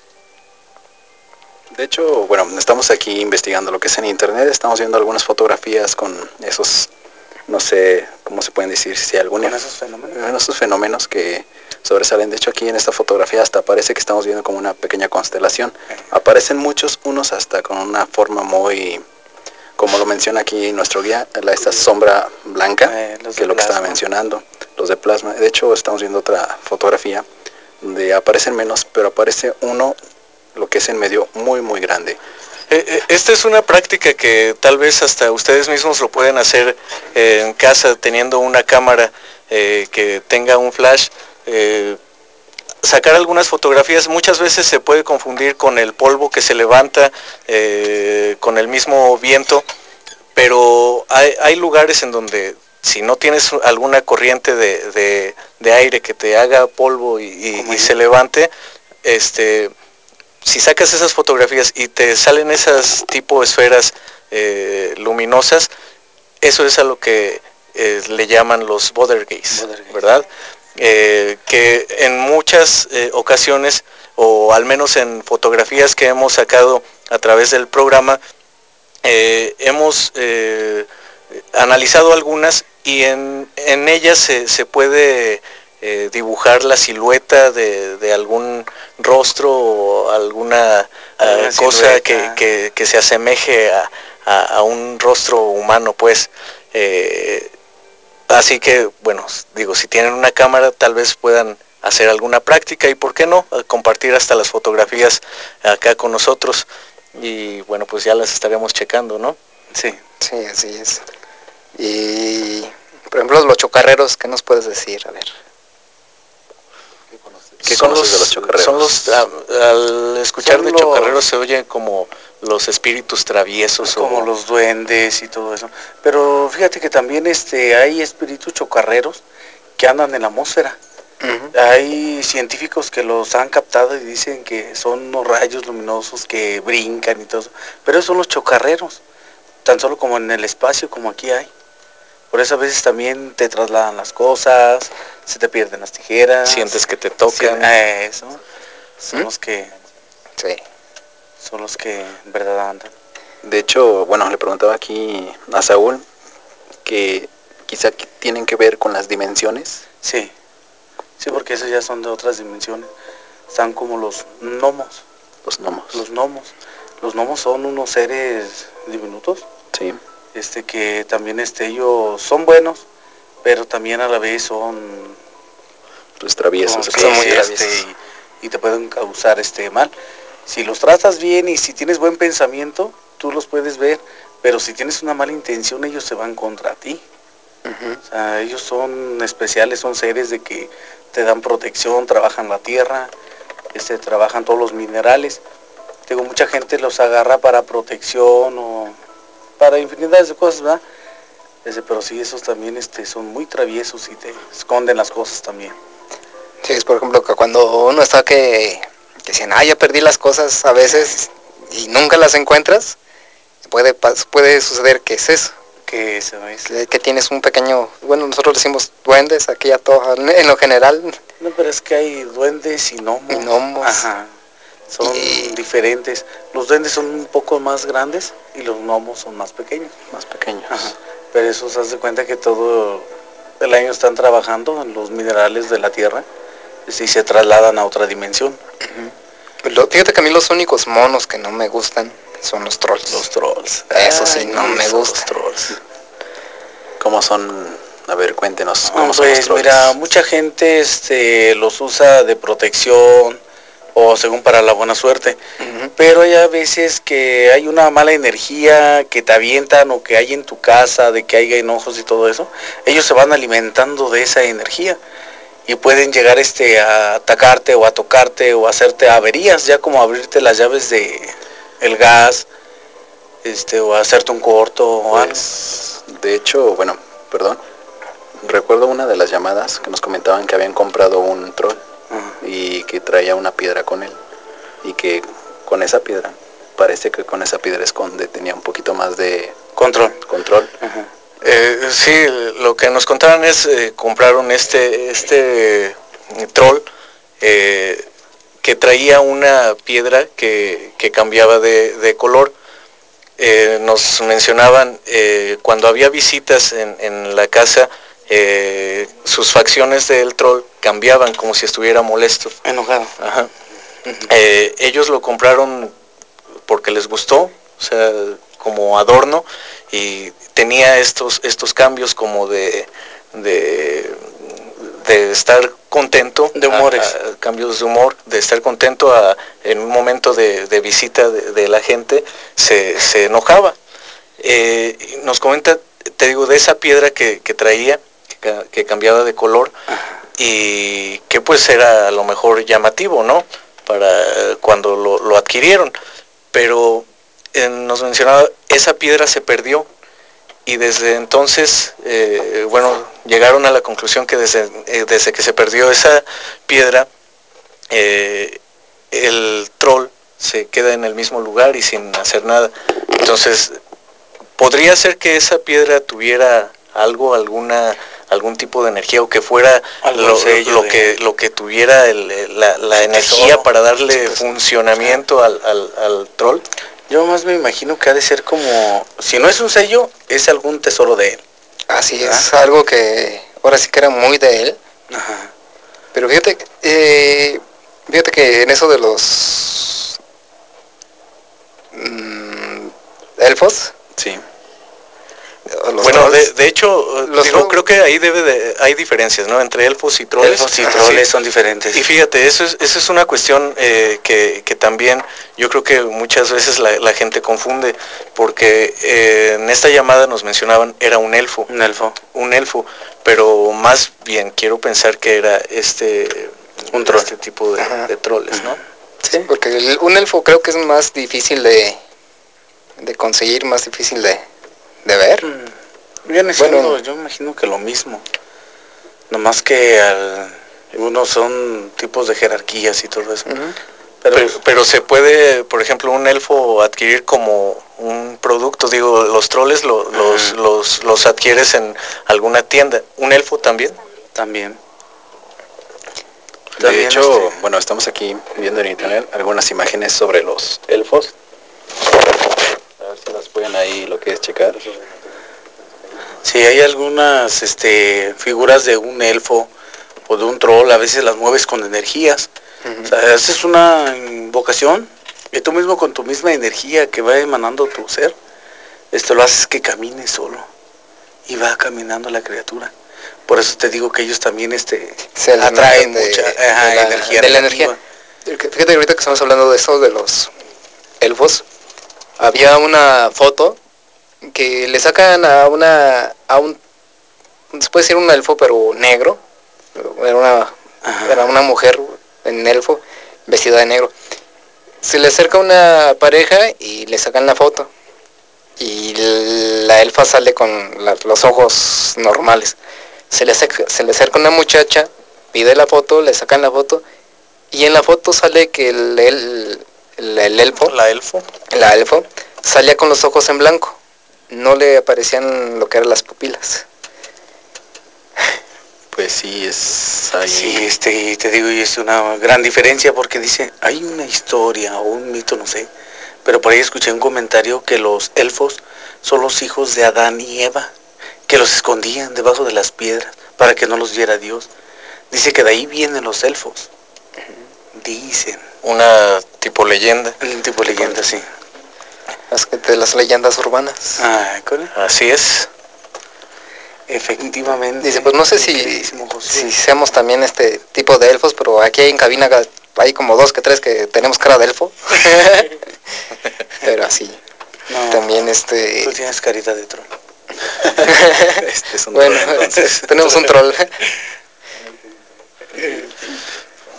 De hecho, bueno, estamos aquí investigando lo que es en internet, estamos viendo algunas fotografías con esos, no sé cómo se pueden decir, si algunos esos fenómenos, esos fenómenos que sobresalen. De hecho, aquí en esta fotografía hasta parece que estamos viendo como una pequeña constelación. Eh. Aparecen muchos, unos hasta con una forma muy, como lo menciona aquí nuestro guía, la, esta sombra blanca, eh, que es lo que estaba mencionando, los de plasma. De hecho, estamos viendo otra fotografía donde aparecen menos, pero aparece uno, lo que es en medio, muy muy grande. Eh, esta es una práctica que tal vez hasta ustedes mismos lo pueden hacer eh, en casa, teniendo una cámara eh, que tenga un flash. Eh, sacar algunas fotografías. Muchas veces se puede confundir con el polvo que se levanta, eh, con el mismo viento, pero hay, hay lugares en donde si no tienes alguna corriente de, de, de aire que te haga polvo y, y, y se levante, este, si sacas esas fotografías y te salen esas tipo esferas eh, luminosas, eso es a lo que eh, le llaman los Bothergaze, ¿verdad? Eh, que en muchas eh, ocasiones, o al menos en fotografías que hemos sacado a través del programa, eh, hemos eh, analizado algunas y en, en ellas se, se puede eh, dibujar la silueta de, de algún rostro o alguna uh, cosa que, que, que se asemeje a, a, a un rostro humano, pues. Eh, así que, bueno, digo, si tienen una cámara tal vez puedan hacer alguna práctica y por qué no, compartir hasta las fotografías acá con nosotros y bueno, pues ya las estaremos checando, ¿no? Sí, sí, así es. Y por ejemplo los chocarreros, ¿qué nos puedes decir? A ver. ¿Qué son conoces los, de los chocarreros? Son los, a, al escuchar son de los, chocarreros se oyen como los espíritus traviesos. Como o, los duendes y todo eso. Pero fíjate que también este, hay espíritus chocarreros que andan en la atmósfera. Uh-huh. Hay científicos que los han captado y dicen que son unos rayos luminosos que brincan y todo eso. Pero esos son los chocarreros, tan solo como en el espacio como aquí hay. Por eso a veces también te trasladan las cosas, se te pierden las tijeras. Sientes que te tocan. Eh, eso. Son ¿Mm? los que... Sí. Son los que en verdad andan. De hecho, bueno, le preguntaba aquí a Saúl que quizá tienen que ver con las dimensiones. Sí. Sí, porque esos ya son de otras dimensiones. Están como los gnomos. Los gnomos. Los gnomos. Los gnomos son unos seres diminutos. Sí. Este que también este ellos son buenos, pero también a la vez son pues traviesos, son muy traviesos. Este, y, y te pueden causar este mal. Si los tratas bien y si tienes buen pensamiento, tú los puedes ver, pero si tienes una mala intención, ellos se van contra ti. Uh-huh. O sea, ellos son especiales, son seres de que te dan protección, trabajan la tierra, este, trabajan todos los minerales. Tengo mucha gente los agarra para protección o para infinidades de cosas, ¿verdad? Este, pero sí, esos también este, son muy traviesos y te esconden las cosas también. Sí, es por ejemplo que cuando uno está que, que dicen, ah, ya perdí las cosas a veces y nunca las encuentras, puede, puede suceder que es eso. Que eso es. Que, que tienes un pequeño, bueno, nosotros decimos duendes aquí a todo, en lo general. No, pero es que hay duendes y gnomos. Y gnomos. Ajá. Son y... diferentes. Los duendes son un poco más grandes y los gnomos son más pequeños. Más pequeños. Ajá. Pero eso se hace cuenta que todo el año están trabajando en los minerales de la tierra y se trasladan a otra dimensión. Uh-huh. Fíjate que a mí los únicos monos que no me gustan son los trolls. Los trolls. Eso sí, Ay, no me gustan. Los trolls. ¿Cómo son? A ver, cuéntenos, ¿cómo ah, son pues, los trolls? Mira, mucha gente este, los usa de protección o según para la buena suerte. Uh-huh. Pero hay a veces que hay una mala energía que te avientan o que hay en tu casa, de que haya enojos y todo eso. Ellos se van alimentando de esa energía. y pueden llegar este a atacarte o a tocarte o a hacerte averías, ya como abrirte las llaves de el gas, este o a hacerte un corto o algo. Pues, de hecho, bueno, perdón, recuerdo una de las llamadas que nos comentaban que habían comprado un troll y que traía una piedra con él y que con esa piedra, parece que con esa piedra esconde, tenía un poquito más de control. control. Eh, sí, lo que nos contaron es eh, compraron este este eh, troll eh, que traía una piedra que, que cambiaba de, de color. Eh, nos mencionaban eh, cuando había visitas en, en la casa, eh, sus facciones del troll cambiaban como si estuviera molesto, enojado. Ajá. Eh, ellos lo compraron porque les gustó, o sea, como adorno, y tenía estos estos cambios como de de, de estar contento, de humores, a, a, cambios de humor, de estar contento a, en un momento de, de visita de, de la gente, se, se enojaba. Eh, nos comenta, te digo, de esa piedra que, que traía, que, que cambiaba de color, y que pues era a lo mejor llamativo, ¿no? Para cuando lo, lo adquirieron, pero eh, nos mencionaba, esa piedra se perdió, y desde entonces, eh, bueno, llegaron a la conclusión que desde, eh, desde que se perdió esa piedra, eh, el troll se queda en el mismo lugar y sin hacer nada. Entonces, podría ser que esa piedra tuviera algo, alguna algún tipo de energía, o que fuera lo, lo de... que lo que tuviera el, la, la energía tesoro, para darle funcionamiento al, al, al troll. Yo más me imagino que ha de ser como, si no es un sello, es algún tesoro de él. Así ¿verdad? Es algo que ahora sí que era muy de él. Ajá. Pero fíjate, eh, fíjate que en eso de los mmm, elfos. Sí. Bueno, de, de hecho, digo, creo que ahí debe de, hay diferencias, ¿no? Entre elfos y troles. Elfos y troles sí. son diferentes. Y fíjate, eso es, eso es una cuestión eh, que, que también yo creo que muchas veces la, la gente confunde, porque eh, en esta llamada nos mencionaban, era un elfo. Un elfo. Un elfo, pero más bien quiero pensar que era este, un troll. este tipo de, de troles, ¿no? Sí, porque el, un elfo creo que es más difícil de, de conseguir, más difícil de, de ver. Mm. Viene siendo, bueno, yo imagino que lo mismo, nomás que al, unos son tipos de jerarquías y todo eso. Uh-huh. pero, pero, pero se puede, por ejemplo, un elfo adquirir como un producto, digo, los troles lo, uh-huh. los, los, los adquieres en alguna tienda. ¿Un elfo también? También. De también hecho, este... bueno, estamos aquí viendo en internet algunas imágenes sobre los elfos. A ver si las pueden ahí lo que es checar. Sí, hay algunas este, figuras de un elfo o de un troll, a veces las mueves con energías. Uh-huh. O sea, haces una invocación y tú mismo con tu misma energía que va emanando tu ser, esto lo haces que camine solo y va caminando la criatura. Por eso te digo que ellos también este, se atraen de, mucha de ajá, la, energía de la energía. Fíjate, ahorita que estamos hablando de eso, de los elfos, había una foto que le sacan a una a un se puede decir un elfo pero negro, era una Ajá. era una mujer en elfo vestida de negro. Se le acerca una pareja y le sacan la foto y la elfa sale con la, los ojos normales. Se le acerca, se le acerca una muchacha, pide la foto, le sacan la foto y en la foto sale que el, el, el, el elfo, la elfo, la elfo salía con los ojos en blanco. No le aparecían lo que eran las pupilas. Pues sí, es ahí. Sí, este, te digo, y es una gran diferencia porque dice, hay una historia o un mito, no sé, pero por ahí escuché un comentario que los elfos son los hijos de Adán y Eva, que los escondían debajo de las piedras para que no los viera Dios. Dice que de ahí vienen los elfos. Dicen. Una tipo leyenda. Un tipo leyenda, sí. Las, de las leyendas urbanas. Ah, así es. Efectivamente. Dice, pues no sé si, si seamos también este tipo de elfos, pero aquí en cabina hay como dos que tres que tenemos cara de elfo. Pero así. No, también este... Tú tienes carita de troll. Este es un bueno, troll, entonces. Tenemos un troll.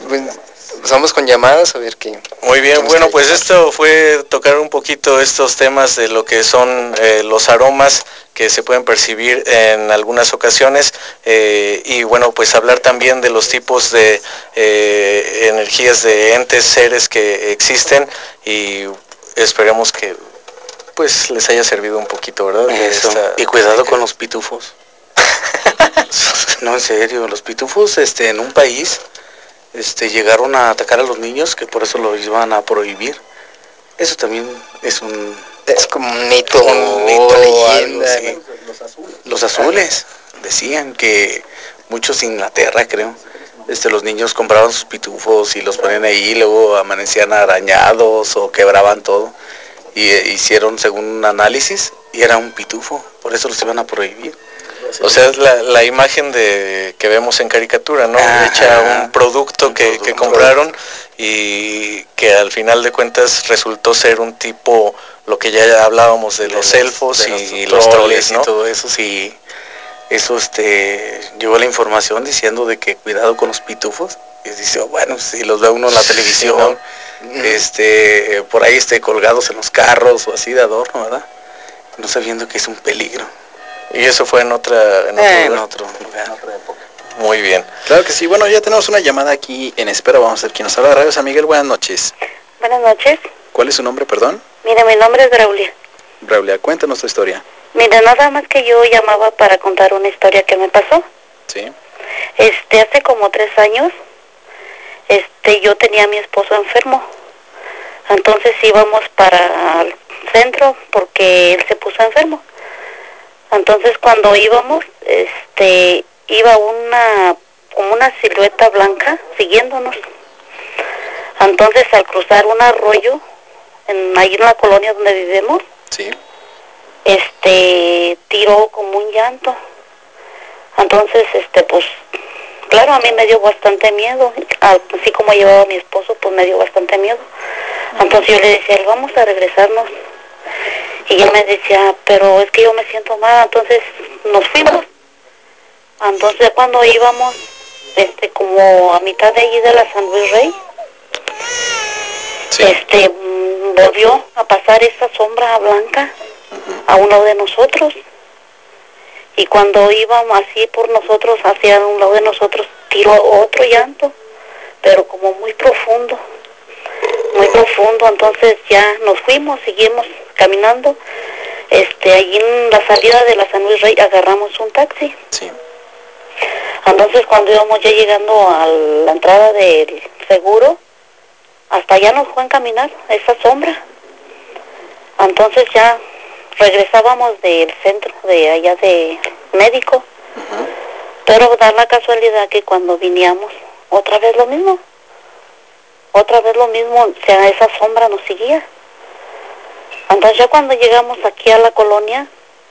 Pues, vamos con llamadas a ver qué. Muy bien, bueno, pues esto fue tocar un poquito estos temas de lo que son eh, los aromas que se pueden percibir en algunas ocasiones eh, y bueno, pues hablar también de los tipos de eh, energías de entes, seres que existen y esperemos que pues les haya servido un poquito, ¿verdad? De Eso. esta- Y cuidado con los pitufos. No, en serio, los pitufos este, en un país este, llegaron a atacar a los niños, que por eso los iban a prohibir. Eso también es un... Es como un mito, un mito, leyenda. algo, sí. Los azules decían que muchos en Inglaterra, creo, este, los niños compraban sus pitufos y los ponían ahí, luego amanecían arañados o quebraban todo. Y eh, hicieron según un análisis y era un pitufo, por eso los iban a prohibir. O sea, es la, la imagen de que vemos en caricatura, ¿no? Ajá. Hecha un producto que, que compraron y que al final de cuentas resultó ser un tipo, lo que ya hablábamos de, de los, los elfos de y, los los troles, ¿no? Y todo eso, sí. Eso este, llegó la información diciendo de que cuidado con los pitufos. Y dice, oh, bueno, si los ve uno en la televisión, sí, ¿no? este, por ahí este, colgados en los carros o así de adorno, ¿verdad? No sabiendo que es un peligro. Y eso fue en otra, en otro eh, lugar. En otro lugar. En otra época. Muy bien. Claro que sí. Bueno, ya tenemos una llamada aquí en espera. Vamos a ver quién nos habla. Radio San Miguel, buenas noches. Buenas noches. ¿Cuál es su nombre, perdón? Mira, mi nombre es Braulia. Braulia, cuéntanos tu historia. Mira, nada más que yo llamaba para contar una historia que me pasó. Sí. Este, hace como tres años, este, yo tenía a mi esposo enfermo. Entonces íbamos para el centro porque él se puso enfermo. Entonces cuando íbamos, este, iba una, como una silueta blanca siguiéndonos. Entonces al cruzar un arroyo, en, ahí en la colonia donde vivimos, sí, este, tiró como un llanto. Entonces, este, pues, claro, a mí me dio bastante miedo, así como llevaba a mi esposo, pues me dio bastante miedo. Entonces yo le decía, vamos a regresarnos. Y él me decía, pero es que yo me siento mal. Entonces nos fuimos. Entonces cuando íbamos, este, como a mitad de allí de la San Luis Rey, sí, este, volvió a pasar esa sombra blanca a un lado de nosotros. Y cuando íbamos así por nosotros, hacia un lado de nosotros, tiró otro llanto, pero como muy profundo, muy profundo. Entonces ya nos fuimos, seguimos caminando. Este, allí en la salida de la San Luis Rey agarramos un taxi. Sí. Entonces cuando íbamos ya llegando a la entrada del seguro, hasta allá nos fue a encaminar esa sombra. Entonces ya regresábamos del centro de allá de médico, uh-huh. Pero da la casualidad que cuando viníamos, otra vez lo mismo, otra vez lo mismo, o sea, esa sombra nos seguía. Entonces ya cuando llegamos aquí a la colonia,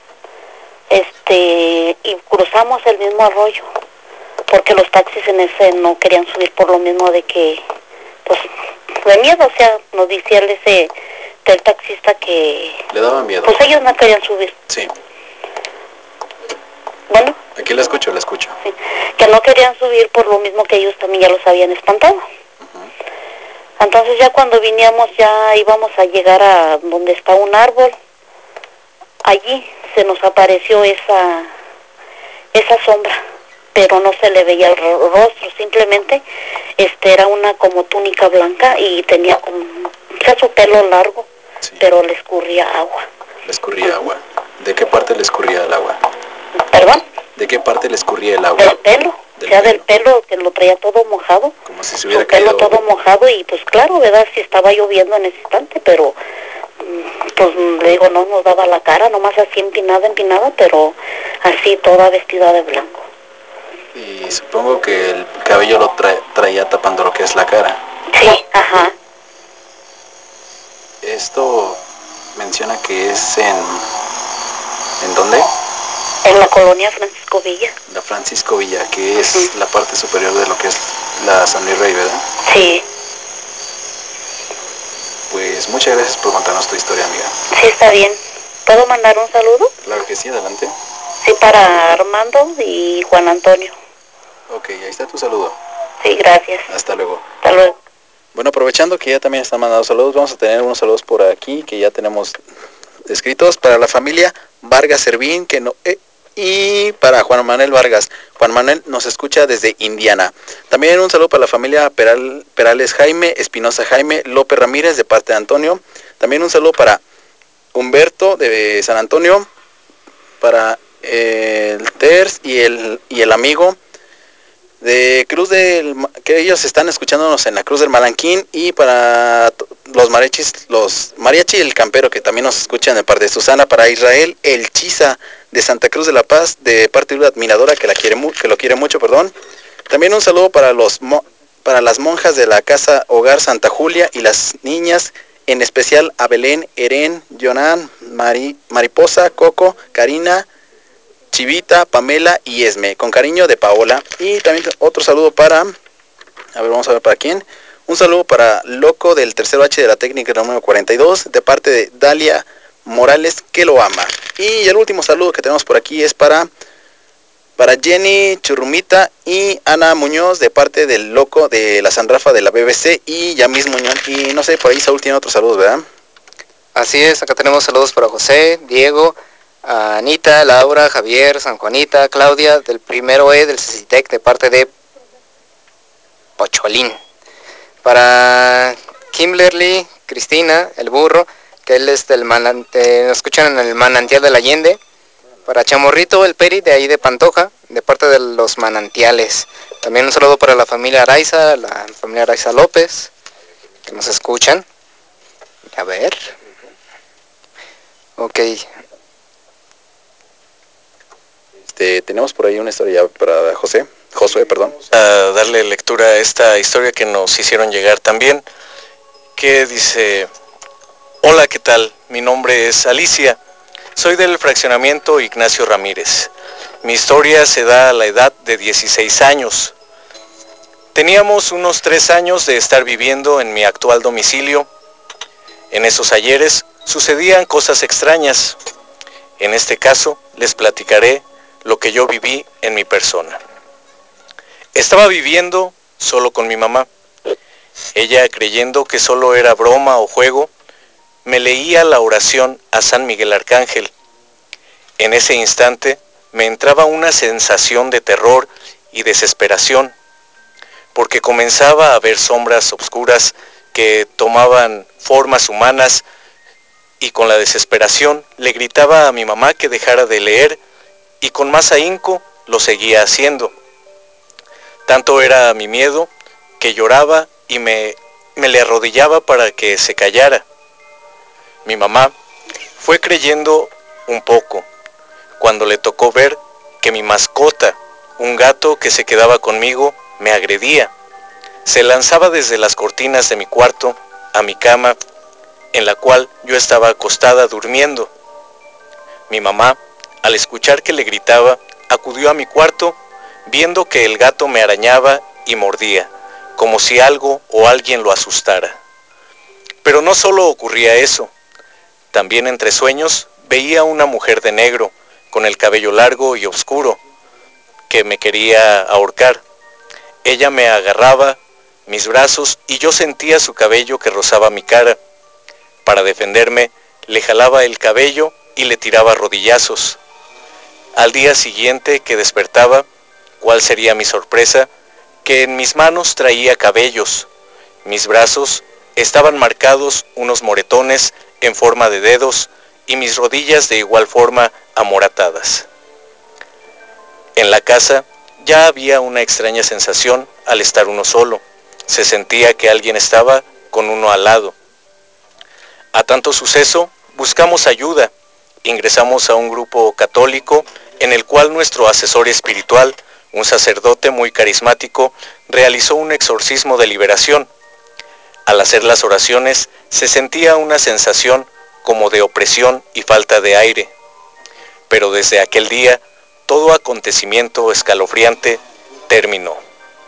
este, y cruzamos el mismo arroyo, porque los taxis en ese no querían subir por lo mismo de que, pues, de miedo, o sea, nos decía ese del taxista que... Le daba miedo. Pues ellos no querían subir. Sí. Bueno. Aquí la escucho, la escucho. Sí, que no querían subir por lo mismo que ellos también ya los habían espantado. Uh-huh. Entonces ya cuando viníamos ya íbamos a llegar a donde está un árbol. Allí se nos apareció esa esa sombra, pero no se le veía el rostro, simplemente este era una como túnica blanca y tenía como, o sea, su pelo largo, sí. Pero le escurría agua. Le escurría uh-huh. agua. ¿De qué parte le escurría el agua? ¿Perdón? ¿De qué parte le escurría el agua? Del pelo, del o sea, pelo. del pelo que lo traía todo mojado. Como si se hubiera su pelo caído... todo mojado y pues claro, ¿verdad? Si estaba lloviendo en ese instante, pero pues le digo, no nos daba la cara, nomás así empinada, empinada, pero así toda vestida de blanco. Y supongo que el cabello lo tra- traía tapando lo que es la cara. Sí, ajá. Esto menciona que es en... ¿En dónde? En la colonia Francisco Villa. La Francisco Villa, que es uh-huh. la parte superior de lo que es la San Luis Rey, ¿verdad? Sí. Pues muchas gracias por contarnos tu historia, amiga. Sí, está bien. ¿Puedo mandar un saludo? Claro que sí, adelante. Sí, para Armando y Juan Antonio. Ok, ahí está tu saludo. Sí, gracias. Hasta luego. Hasta luego. Bueno, aprovechando que ya también están mandando saludos, vamos a tener unos saludos por aquí que ya tenemos escritos para la familia Vargas Servín, que no, eh, y para Juan Manuel Vargas. Juan Manuel nos escucha desde Indiana. También un saludo para la familia Peral, Perales Jaime, Espinosa Jaime, López Ramírez de parte de Antonio. También un saludo para Humberto de San Antonio, para el Ters y el, y el amigo de Cruz del, que ellos están escuchándonos en la Cruz del Malanquín, y para los mariachis, los mariachi el campero que también nos escuchan de parte de Susana, para Israel el Chisa de Santa Cruz de la Paz de parte de una admiradora que la quiere que lo quiere mucho, perdón. También un saludo para los para las monjas de la casa Hogar Santa Julia y las niñas, en especial a Belén, Eren, Jonan, Mari, Mariposa, Coco, Karina, Chivita, Pamela y Esme, con cariño de Paola. Y también otro saludo para, a ver, vamos a ver para quién. Un saludo para Loco del tercero H de la técnica número cuarenta y dos, de parte de Dalia Morales, que lo ama. Y el último saludo que tenemos por aquí es para, para Jenny Churrumita y Ana Muñoz, de parte del Loco de la San Rafa de la B B C y Yamis Muñoz. Y no sé, por ahí Saúl tiene otros saludos, ¿verdad? Así es, acá tenemos saludos para José, Diego, Anita, Laura, Javier, San Juanita, Claudia, del primero E del CECITEC, de parte de Pocholín. Para Kimberly, Cristina, el burro, que él es del manantial, nos escuchan en el manantial del Allende. Para Chamorrito, el Peri, de ahí de Pantoja, de parte de los manantiales. También un saludo para la familia Araiza, la familia Araiza López, que nos escuchan. A ver. Ok. Este, tenemos por ahí una historia para José, Josué, perdón. A darle lectura a esta historia que nos hicieron llegar también, que dice: hola, ¿qué tal? Mi nombre es Alicia, soy del fraccionamiento Ignacio Ramírez. Mi historia se da a la edad de dieciséis años. Teníamos unos tres años de estar viviendo en mi actual domicilio. En esos ayeres sucedían cosas extrañas. En este caso les platicaré lo que yo viví en mi persona. Estaba viviendo solo con mi mamá. Ella, creyendo que solo era broma o juego, me leía la oración a San Miguel Arcángel. En ese instante me entraba una sensación de terror y desesperación, porque comenzaba a ver sombras oscuras que tomaban formas humanas, y con la desesperación le gritaba a mi mamá que dejara de leer, y con más ahínco lo seguía haciendo. Tanto era mi miedo que lloraba y me, me le arrodillaba para que se callara. Mi mamá fue creyendo un poco cuando le tocó ver que mi mascota, un gato que se quedaba conmigo, me agredía. Se lanzaba desde las cortinas de mi cuarto a mi cama, en la cual yo estaba acostada durmiendo. Mi mamá, al escuchar que le gritaba, acudió a mi cuarto, viendo que el gato me arañaba y mordía, como si algo o alguien lo asustara. Pero no solo ocurría eso, también entre sueños veía una mujer de negro, con el cabello largo y oscuro, que me quería ahorcar. Ella me agarraba mis brazos y yo sentía su cabello que rozaba mi cara. Para defenderme, le jalaba el cabello y le tiraba rodillazos. Al día siguiente que despertaba, ¿cuál sería mi sorpresa? Que en mis manos traía cabellos. Mis brazos estaban marcados unos moretones en forma de dedos y mis rodillas de igual forma amoratadas. En la casa ya había una extraña sensación al estar uno solo. Se sentía que alguien estaba con uno al lado. A tanto suceso, buscamos ayuda. Ingresamos a un grupo católico en el cual nuestro asesor espiritual, un sacerdote muy carismático, realizó un exorcismo de liberación. Al hacer las oraciones, se sentía una sensación como de opresión y falta de aire. Pero desde aquel día, todo acontecimiento escalofriante terminó.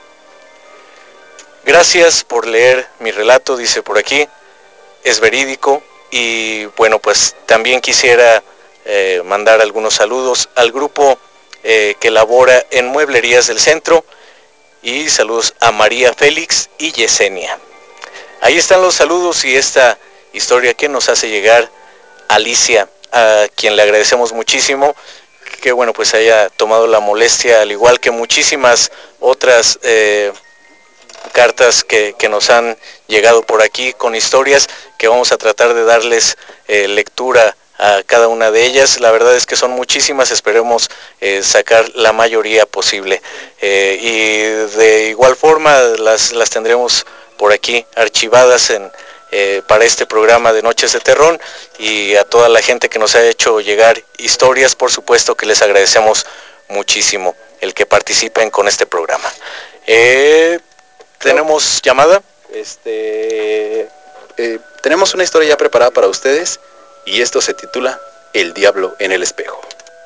Gracias por leer mi relato, dice por aquí. Es verídico y bueno, pues también quisiera eh, mandar algunos saludos al grupo eh, que labora en Mueblerías del Centro, y saludos a María Félix y Yesenia. Ahí están los saludos y esta historia que nos hace llegar Alicia, a quien le agradecemos muchísimo que bueno pues haya tomado la molestia, al igual que muchísimas otras eh, cartas que, que nos han llegado por aquí con historias que vamos a tratar de darles eh, lectura a cada una de ellas. La verdad es que son muchísimas, esperemos eh, sacar la mayoría posible. Eh, y de igual forma las, las tendremos por aquí archivadas en, eh, para este programa de Noches de Terrón, y a toda la gente que nos ha hecho llegar historias, por supuesto que les agradecemos muchísimo el que participen con este programa. Eh, ¿Tenemos llamada? Este, eh, tenemos una historia ya preparada para ustedes y esto se titula El diablo en el espejo.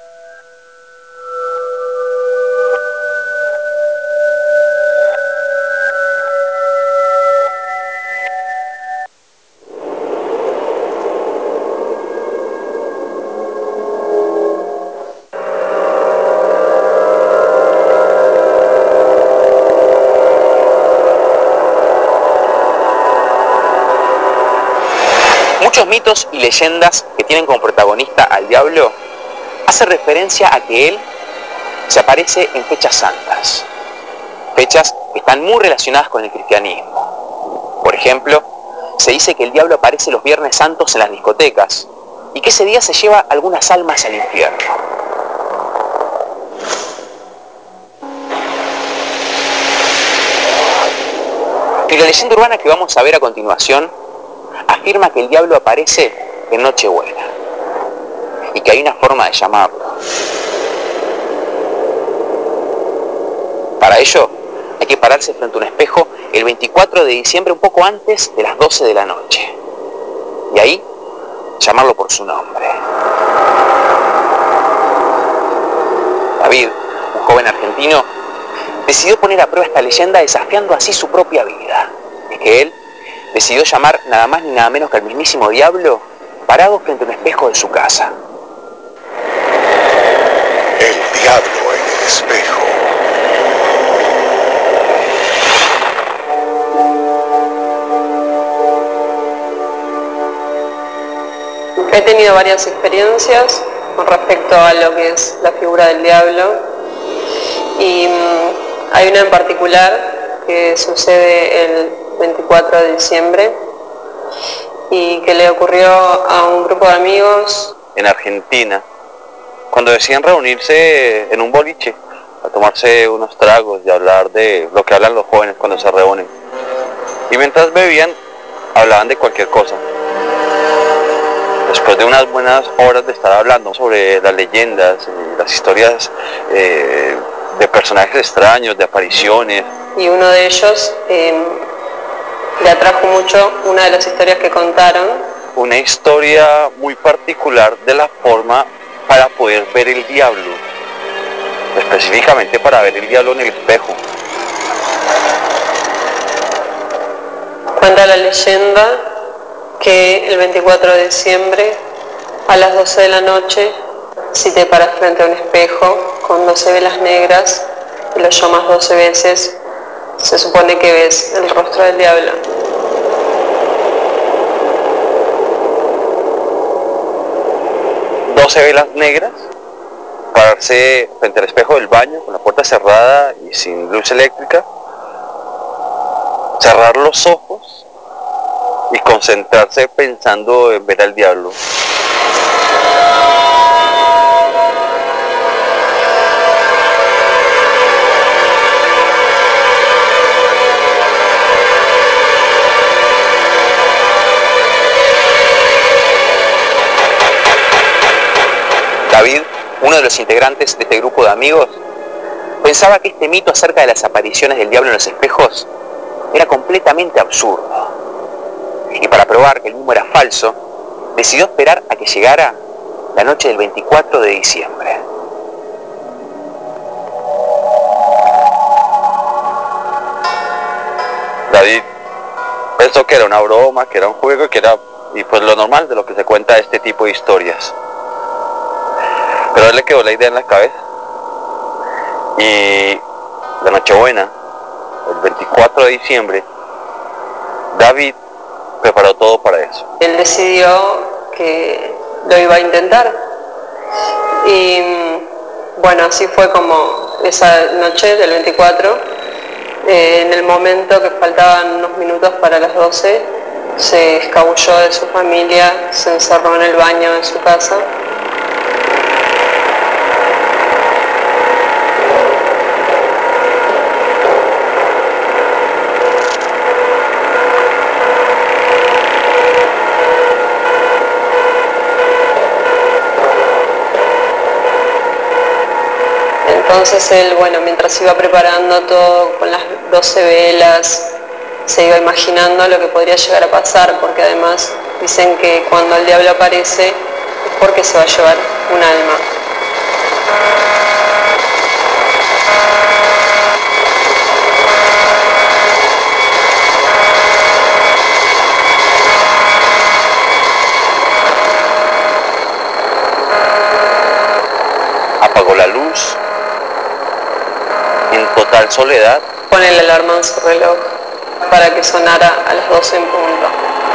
Muchos mitos y leyendas que tienen como protagonista al diablo hacen referencia a que él se aparece en fechas santas, fechas que están muy relacionadas con el cristianismo. Por ejemplo, se dice que el diablo aparece los Viernes Santos en las discotecas y que ese día se lleva algunas almas al infierno. Y la leyenda urbana que vamos a ver a continuación afirma que el diablo aparece en Nochebuena y que hay una forma de llamarlo. Para ello hay que pararse frente a un espejo el veinticuatro de diciembre, un poco antes de las doce de la noche, y ahí llamarlo por su nombre. David, un joven argentino, decidió poner a prueba esta leyenda desafiando así su propia vida. Es que él decidió llamar nada más ni nada menos que al mismísimo diablo parado frente a un espejo de su casa. El diablo en el espejo. He tenido varias experiencias con respecto a lo que es la figura del diablo, y mmm, hay una en particular que sucede el veinticuatro de diciembre y que le ocurrió a un grupo de amigos en Argentina, cuando decían reunirse en un boliche a tomarse unos tragos y hablar de lo que hablan los jóvenes cuando se reúnen. Y mientras bebían, hablaban de cualquier cosa. Después de unas buenas horas de estar hablando sobre las leyendas, las historias eh, de personajes extraños, de apariciones. Y uno de ellos eh, le atrajo mucho una de las historias que contaron. Una historia muy particular de la forma para poder ver el diablo, específicamente para ver el diablo en el espejo. Cuenta la leyenda que el veinticuatro de diciembre a las doce de la noche, si te paras frente a un espejo con doce velas negras y lo llamas doce veces, se supone que ves el rostro del diablo. doce velas negras, pararse frente al espejo del baño con la puerta cerrada y sin luz eléctrica, cerrar los ojos y concentrarse pensando en ver al diablo. David, uno de los integrantes de este grupo de amigos, pensaba que este mito acerca de las apariciones del diablo en los espejos era completamente absurdo. Y para probar que el mismo era falso, decidió esperar a que llegara la noche del veinticuatro de diciembre. David pensó que era una broma, que era un juego, que era y pues lo normal de lo que se cuenta este tipo de historias. Pero a él le quedó la idea en la cabeza. Y la Nochebuena el veinticuatro de diciembre, David preparó todo para eso. Él decidió que lo iba a intentar y bueno, así fue como esa noche del veinticuatro, eh, en el momento que faltaban unos minutos para las doce, se escabulló de su familia, se encerró en el baño de su casa. Entonces él, bueno, mientras iba preparando todo con las doce velas, se iba imaginando lo que podría llegar a pasar, porque además dicen que cuando el diablo aparece es porque se va a llevar un alma. Apagó la luz, en total soledad. Pone la alarma en su reloj para que sonara a las doce en punto.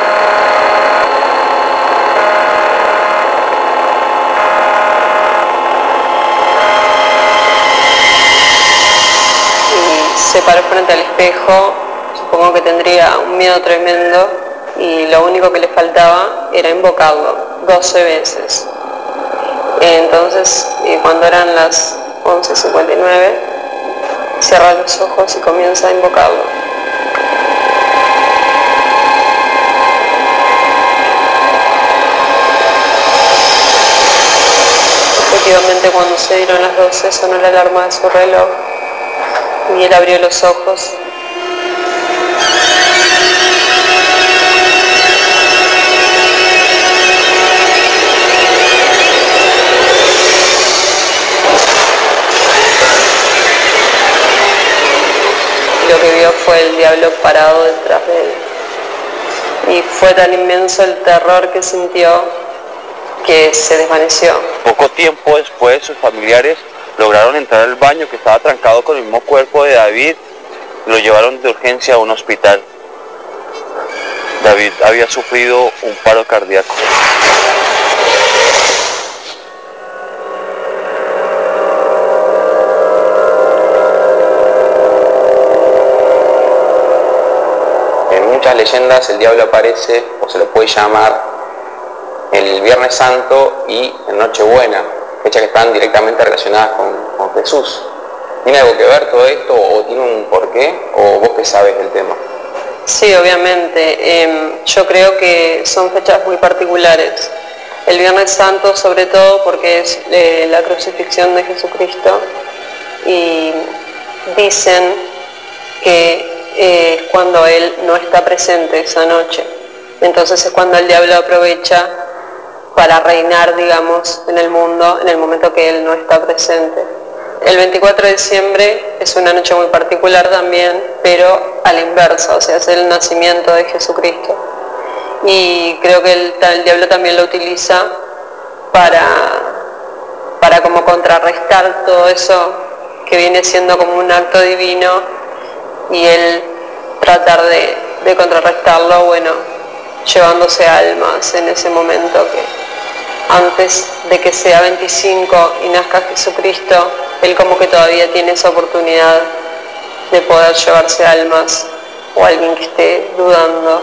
Y se paró frente al espejo, supongo que tendría un miedo tremendo y lo único que le faltaba era invocarlo doce veces. Entonces, cuando eran las once cincuenta y nueve, cierra los ojos y comienza a invocarlo. Efectivamente, cuando se dieron las doce, sonó la alarma de su reloj y él abrió los ojos. Lo que vio fue el diablo parado detrás de él. Y fue tan inmenso el terror que sintió que se desvaneció. Poco tiempo después, sus familiares lograron entrar al baño que estaba trancado con el mismo cuerpo de David y lo llevaron de urgencia a un hospital. David había sufrido un paro cardíaco. En muchas leyendas el diablo aparece, o se lo puede llamar, el Viernes Santo y en Nochebuena, fechas que están directamente relacionadas con, con Jesús. ¿Tiene algo que ver todo esto o tiene un porqué o vos qué sabes del tema? Sí, obviamente. Eh, yo creo que son fechas muy particulares. El Viernes Santo sobre todo porque es eh, la crucifixión de Jesucristo y dicen que eh, es cuando Él no está presente esa noche. Entonces es cuando el diablo aprovecha para reinar, digamos, en el mundo en el momento que Él no está presente. El veinticuatro de diciembre es una noche muy particular también, pero a la inversa, o sea, es el nacimiento de Jesucristo. Y creo que el, el diablo también lo utiliza para, para como contrarrestar todo eso que viene siendo como un acto divino y él tratar de, de contrarrestarlo, bueno, llevándose almas en ese momento que antes de que sea veinticinco y nazca Jesucristo, él como que todavía tiene esa oportunidad de poder llevarse almas o alguien que esté dudando.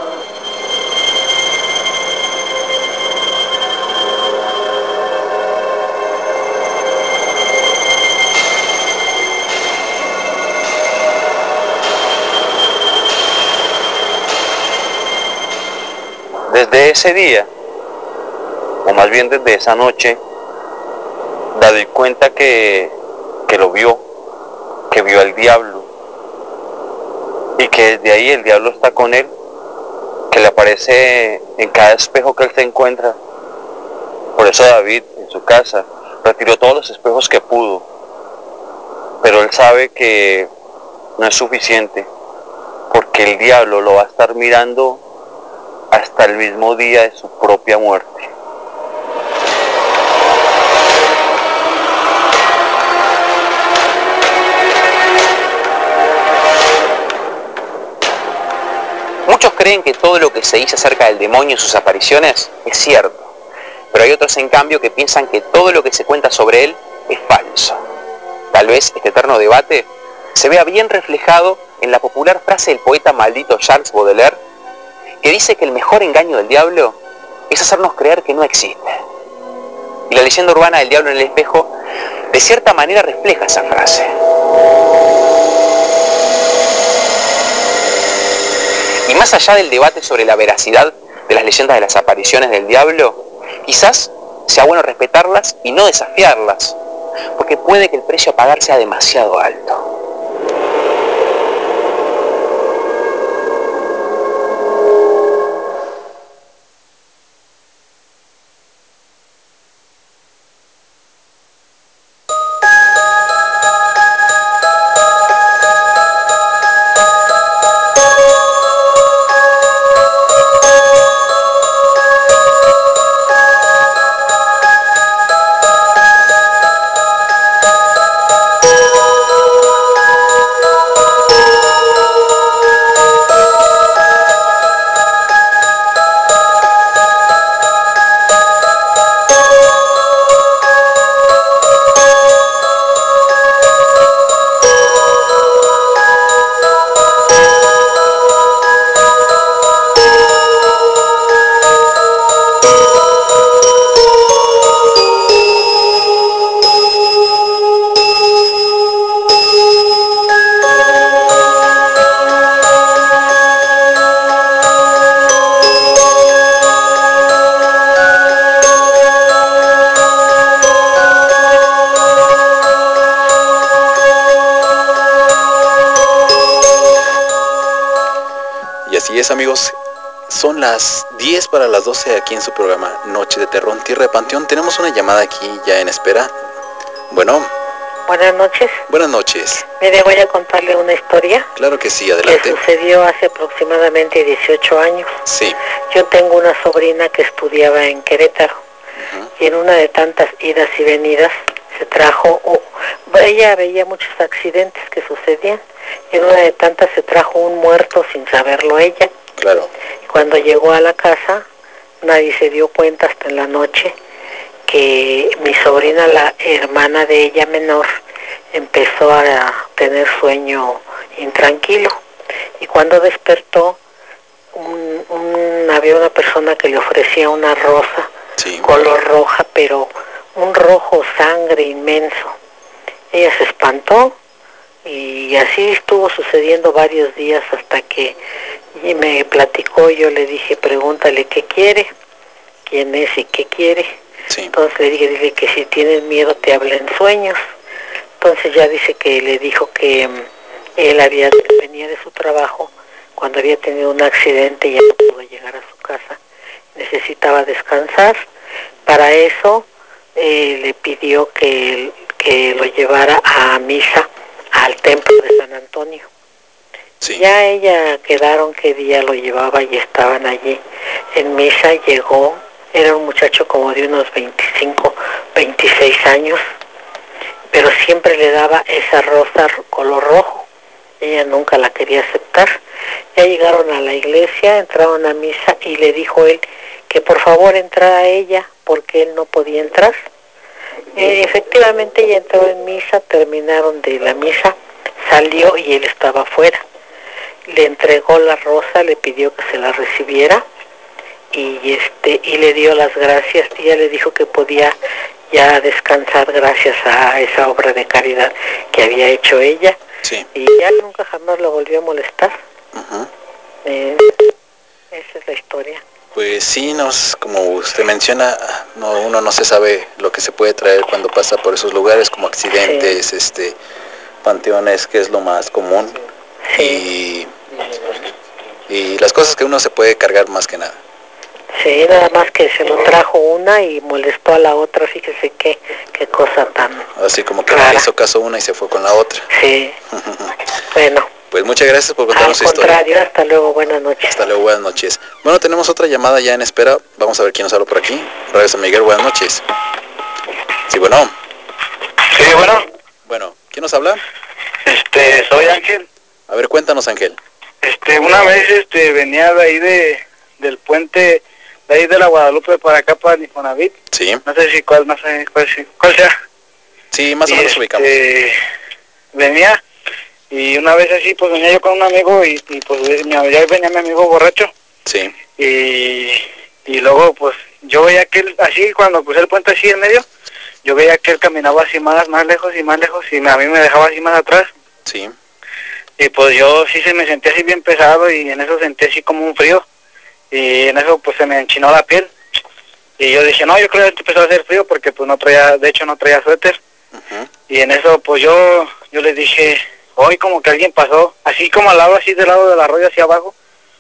Desde ese día, o más bien desde esa noche, David cuenta que, que lo vio, que vio al diablo, y que desde ahí el diablo está con él, que le aparece en cada espejo que él se encuentra. Por eso David, en su casa, retiró todos los espejos que pudo, pero él sabe que no es suficiente, porque el diablo lo va a estar mirando hasta el mismo día de su propia muerte. creen que todo lo que se dice acerca del demonio y sus apariciones es cierto, pero hay otros en cambio que piensan que todo lo que se cuenta sobre él es falso. Tal vez este eterno debate se vea bien reflejado en la popular frase del poeta maldito Charles Baudelaire, que dice que el mejor engaño del diablo es hacernos creer que no existe. Y la leyenda urbana del diablo en el espejo de cierta manera refleja esa frase. Y más allá del debate sobre la veracidad de las leyendas de las apariciones del diablo, quizás sea bueno respetarlas y no desafiarlas, porque puede que el precio a pagar sea demasiado alto. Amigos, son las diez para las doce aquí en su programa Noche de Terror, Tierra de Panteón. Tenemos una llamada aquí ya en espera. Bueno. Buenas noches. Buenas noches. Mire, voy a contarle una historia. Claro que sí, adelante. Que sucedió hace aproximadamente dieciocho años. Sí. Yo tengo una sobrina que estudiaba en Querétaro. Uh-huh. Y en una de tantas idas y venidas se trajo, oh, ella veía muchos accidentes que sucedían. Y en una de tantas se trajo un muerto sin saberlo ella. Claro. Y cuando llegó a la casa, nadie se dio cuenta hasta en la noche que mi sobrina, la hermana de ella menor, empezó a tener sueño intranquilo. Y cuando despertó, un, un, había una persona que le ofrecía una rosa, sí, color roja, pero un rojo sangre inmenso. Ella se espantó. Y así estuvo sucediendo varios días hasta que me platicó. Yo le dije, pregúntale qué quiere, quién es y qué quiere. Sí. Entonces le dije, dile que si tienes miedo te habla en sueños. Entonces ya dice que le dijo que um, él había venía de su trabajo cuando había tenido un accidente y ya no pudo llegar a su casa. Necesitaba descansar. Para eso eh, le pidió que, que lo llevara a misa al templo de San Antonio. Sí. Ya ella quedaron qué día lo llevaba y estaban allí en misa. Llegó, era un muchacho como de unos veinticinco, veintiséis años, pero siempre le daba esa rosa color rojo. Ella nunca la quería aceptar. Ya llegaron a la iglesia, entraron a misa y le dijo él que por favor entrara ella porque él no podía entrar. Eh, efectivamente ella entró en misa, terminaron de la misa, salió y él estaba afuera. Le entregó la rosa, le pidió que se la recibiera y este y le dio las gracias. Y ella le dijo que podía ya descansar gracias a esa obra de caridad que había hecho ella. Sí. Y ya nunca jamás lo volvió a molestar. Uh-huh. Eh, esa es la historia. Pues sí, nos, como usted menciona, no, uno no se sabe lo que se puede traer cuando pasa por esos lugares, como accidentes, sí. este, panteones, que es lo más común, sí. y, y las cosas que uno se puede cargar más que nada. Sí, nada más que se lo trajo una y molestó a la otra, fíjese qué, qué cosa tan así como que le hizo caso una y se fue con la otra. Sí. Bueno. Pues muchas gracias por contarnos su historia. Al contrario, hasta luego, buenas noches. Hasta luego, buenas noches. Bueno, tenemos otra llamada ya en espera. Vamos a ver quién nos habla por aquí. Radio San Miguel, buenas noches. Sí, bueno. Sí, bueno. Bueno, ¿quién nos habla? Este, soy Ángel. A ver, cuéntanos, Ángel. Este, una vez este venía de ahí de del puente de ahí de la Guadalupe para acá para el Infonavit. Sí. No sé si cuál, no sé cuál, si- cuál sea. Sí, más o Y, menos ubicamos. este, venía y una vez así pues venía yo con un amigo y, y pues mi- ya venía mi amigo borracho. Sí. Y, y luego pues yo veía que él así cuando crucé el puente así en medio, yo veía que él caminaba así más, más lejos y más lejos y a mí me dejaba así más atrás. Sí. Y pues yo sí se me sentía así bien pesado y en eso sentí así como un frío. Y en eso pues se me enchinó la piel. Y yo dije, no, yo creo que empezó a hacer frío porque pues no traía, de hecho no traía suéter. Uh-huh. Y en eso pues yo, yo les dije, hoy como que alguien pasó, así como al lado, así del lado del arroyo hacia abajo.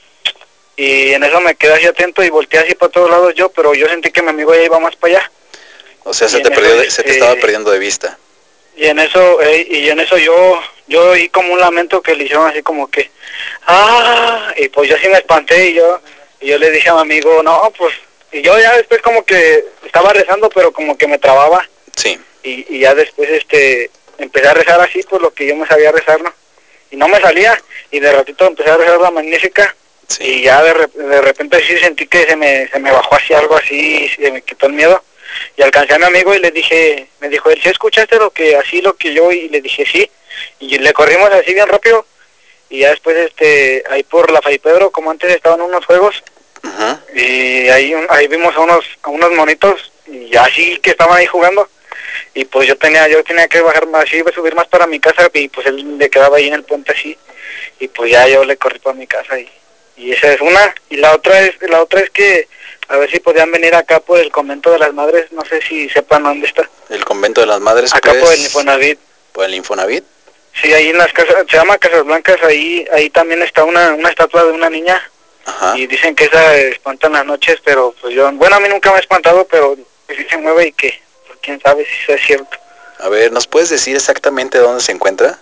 Y en eso me quedé así atento y volteé así para todos lados yo, pero yo sentí que mi amigo ya iba más para allá. O sea, se Y te, en perdió eso, de- se te este, estaba perdiendo de vista. Y en eso, eh, y en eso yo, yo oí como un lamento que le hicieron así como que, ah, y pues yo sí me espanté y yo, y yo le dije a mi amigo, no, pues, y yo ya después como que estaba rezando, pero como que me trababa. Sí. Y, y ya después, este, empecé a rezar así, pues lo que yo me sabía rezar, ¿no? Y no me salía, y de ratito empecé a rezar la Magnífica, y ya de, re- de repente sí sentí que se me, se me bajó así algo así, se me quitó el miedo. Y alcancé a mi amigo y le dije, me dijo él, ¿sí escuchaste lo que, así lo que yo? Y le dije, sí. Y le corrimos así bien rápido. Y ya después, este, ahí por la Fray Pedro, como antes estaban unos juegos, y ahí, un- ahí vimos a unos, a unos monitos, y así que estaban ahí jugando. Y pues yo tenía, yo tenía que bajar más, así, subir más para mi casa, y pues él le quedaba ahí en el puente así. Y pues ya yo le corrí para mi casa y, y esa es una. Y la otra es, la otra es que a ver si podían venir acá por el convento de las madres, no sé si sepan dónde está. El convento de las madres, Acá pues, por el Infonavit. por el Infonavit. Sí, ahí en las casas, se llama Casas Blancas, ahí ahí también está una, una estatua de una niña. Ajá. Y dicen que esa espanta en las noches, pero pues yo, bueno, a mí nunca me ha espantado, pero que sí se mueve y que, pues, quién sabe si eso es cierto. A ver, ¿nos puedes decir exactamente dónde se encuentra?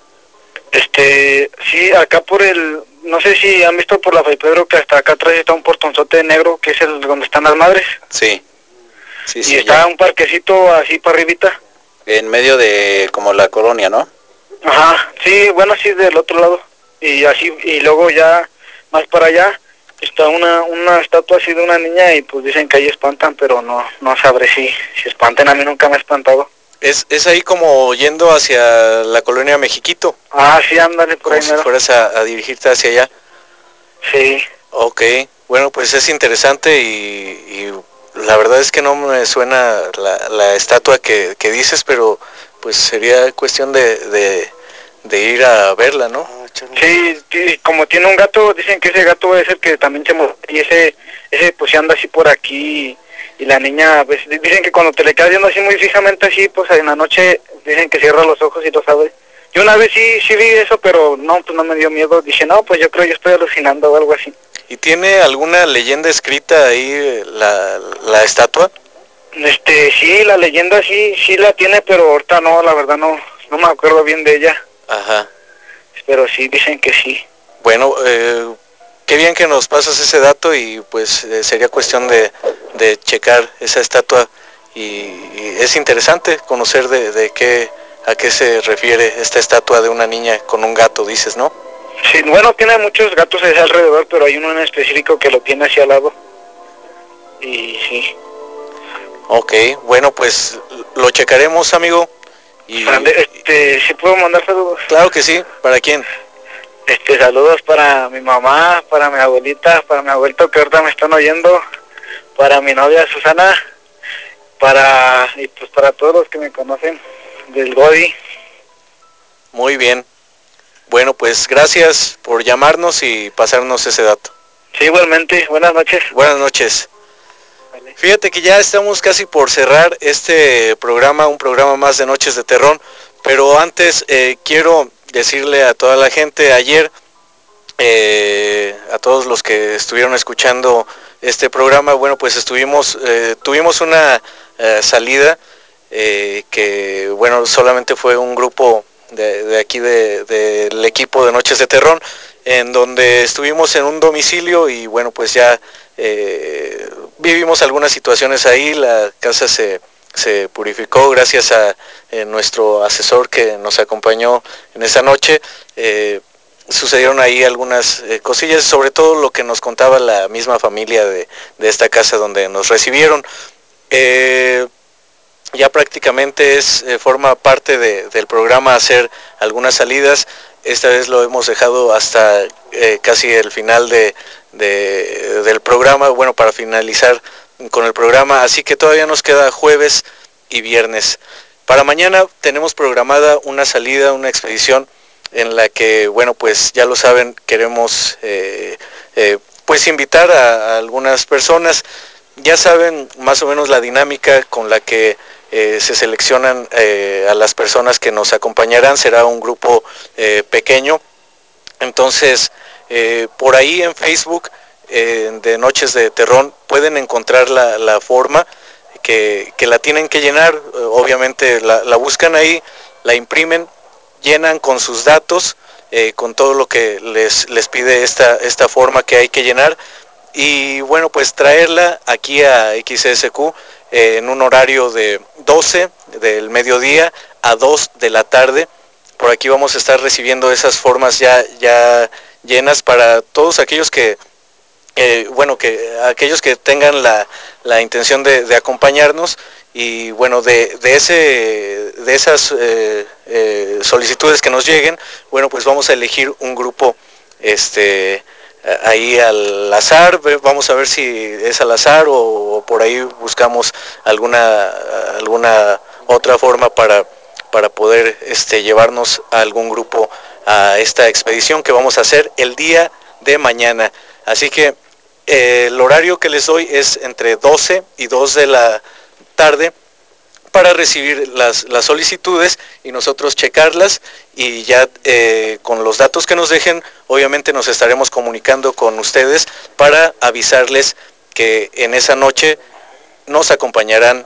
Este, sí, acá por el, no sé si han visto por la Fray Pedro que hasta acá atrás está un portonzote negro, que es el donde están las madres. Sí. Sí, Y sí, está ya. un parquecito así para arribita. En medio de como la colonia, ¿no? Ajá, sí, bueno, sí, del otro lado. Y así, y luego ya más para allá está una una estatua así de una niña y pues dicen que ahí espantan, pero no no sabré si, si espantan, a mí nunca me ha espantado. Es, es ahí como yendo hacia la colonia Mexiquito. Ah, sí, ándale por como ahí si mero. fueras a, a dirigirte hacia allá. Sí. Ok, bueno, pues es interesante y, y la verdad es que no me suena la, la estatua que, que dices, pero pues sería cuestión de, de, de ir a verla, ¿no? Sí, sí, como tiene un gato, dicen que ese gato es el que también se mueve y ese ese pues anda así por aquí y la niña, pues dicen que cuando te le quedas viendo así muy fijamente así, pues en la noche dicen que cierra los ojos y lo sabes. Yo una vez sí sí vi eso, pero no, pues no me dio miedo. Dije, no, pues yo creo yo estoy alucinando o algo así. ¿Y tiene alguna leyenda escrita ahí la, la estatua? Este, sí, la leyenda sí, sí la tiene, pero ahorita no, la verdad no, no me acuerdo bien de ella. Ajá. Pero sí, dicen que sí. Bueno, eh, qué bien que nos pasas ese dato y pues eh, sería cuestión de, de checar esa estatua y, y es interesante conocer de, de qué, a qué se refiere esta estatua de una niña con un gato, dices, ¿no? Sí, bueno, tiene muchos gatos así alrededor, pero hay uno en específico que lo tiene hacia al lado. Y sí. Ok, bueno, pues lo checaremos, amigo. Y este, ¿sí puedo mandar saludos? Claro que sí, ¿para quién? Este, saludos para mi mamá, para mi abuelita, para mi abuelito que ahorita me están oyendo, para mi novia Susana, para, y pues para todos los que me conocen del Godi. Muy bien. Bueno, pues gracias por llamarnos y pasarnos ese dato. Sí, igualmente. Buenas noches. Buenas noches. Fíjate que ya estamos casi por cerrar este programa, un programa más de Noches de Terror, pero antes eh, quiero decirle a toda la gente, ayer, eh, a todos los que estuvieron escuchando este programa, bueno, pues estuvimos, eh, tuvimos una eh, salida eh, que, bueno, solamente fue un grupo de, de aquí de, de, del equipo de Noches de Terror, en donde estuvimos en un domicilio y, bueno, pues ya eh, vivimos algunas situaciones ahí, la casa se, se purificó gracias a eh, nuestro asesor que nos acompañó en esa noche. Eh, sucedieron ahí algunas eh, cosillas, sobre todo lo que nos contaba la misma familia de, de esta casa donde nos recibieron. Eh, ya prácticamente es eh, forma parte de, del programa hacer algunas salidas. Esta vez lo hemos dejado hasta eh, casi el final de, de, del programa, bueno, para finalizar con el programa, así que todavía nos queda jueves y viernes. Para mañana tenemos programada una salida, una expedición en la que, bueno, pues ya lo saben, queremos eh, eh, pues invitar a, a algunas personas. Ya saben más o menos la dinámica con la que eh, se seleccionan eh, a las personas que nos acompañarán. Será un grupo eh, pequeño. Entonces, eh, por ahí en Facebook eh, de Noches de Terrón pueden encontrar la, la forma que, que la tienen que llenar. Obviamente la, la buscan ahí, la imprimen, llenan con sus datos, eh, con todo lo que les, les pide esta, esta forma que hay que llenar. Y bueno, pues traerla aquí a X S Q eh, en un horario de doce del mediodía a dos de la tarde. Por aquí vamos a estar recibiendo esas formas ya, ya llenas para todos aquellos que, eh, bueno, que aquellos que tengan la, la intención de, de acompañarnos. Y bueno, de, de, ese, de esas eh, eh, solicitudes que nos lleguen, bueno, pues vamos a elegir un grupo este ahí al azar. Vamos a ver si es al azar o, o por ahí buscamos alguna alguna otra forma para, para poder este, llevarnos a algún grupo a esta expedición que vamos a hacer el día de mañana. Así que eh, el horario que les doy es entre doce y dos de la tarde para recibir las, las solicitudes y nosotros checarlas, y ya eh, con los datos que nos dejen, obviamente nos estaremos comunicando con ustedes para avisarles que en esa noche nos acompañarán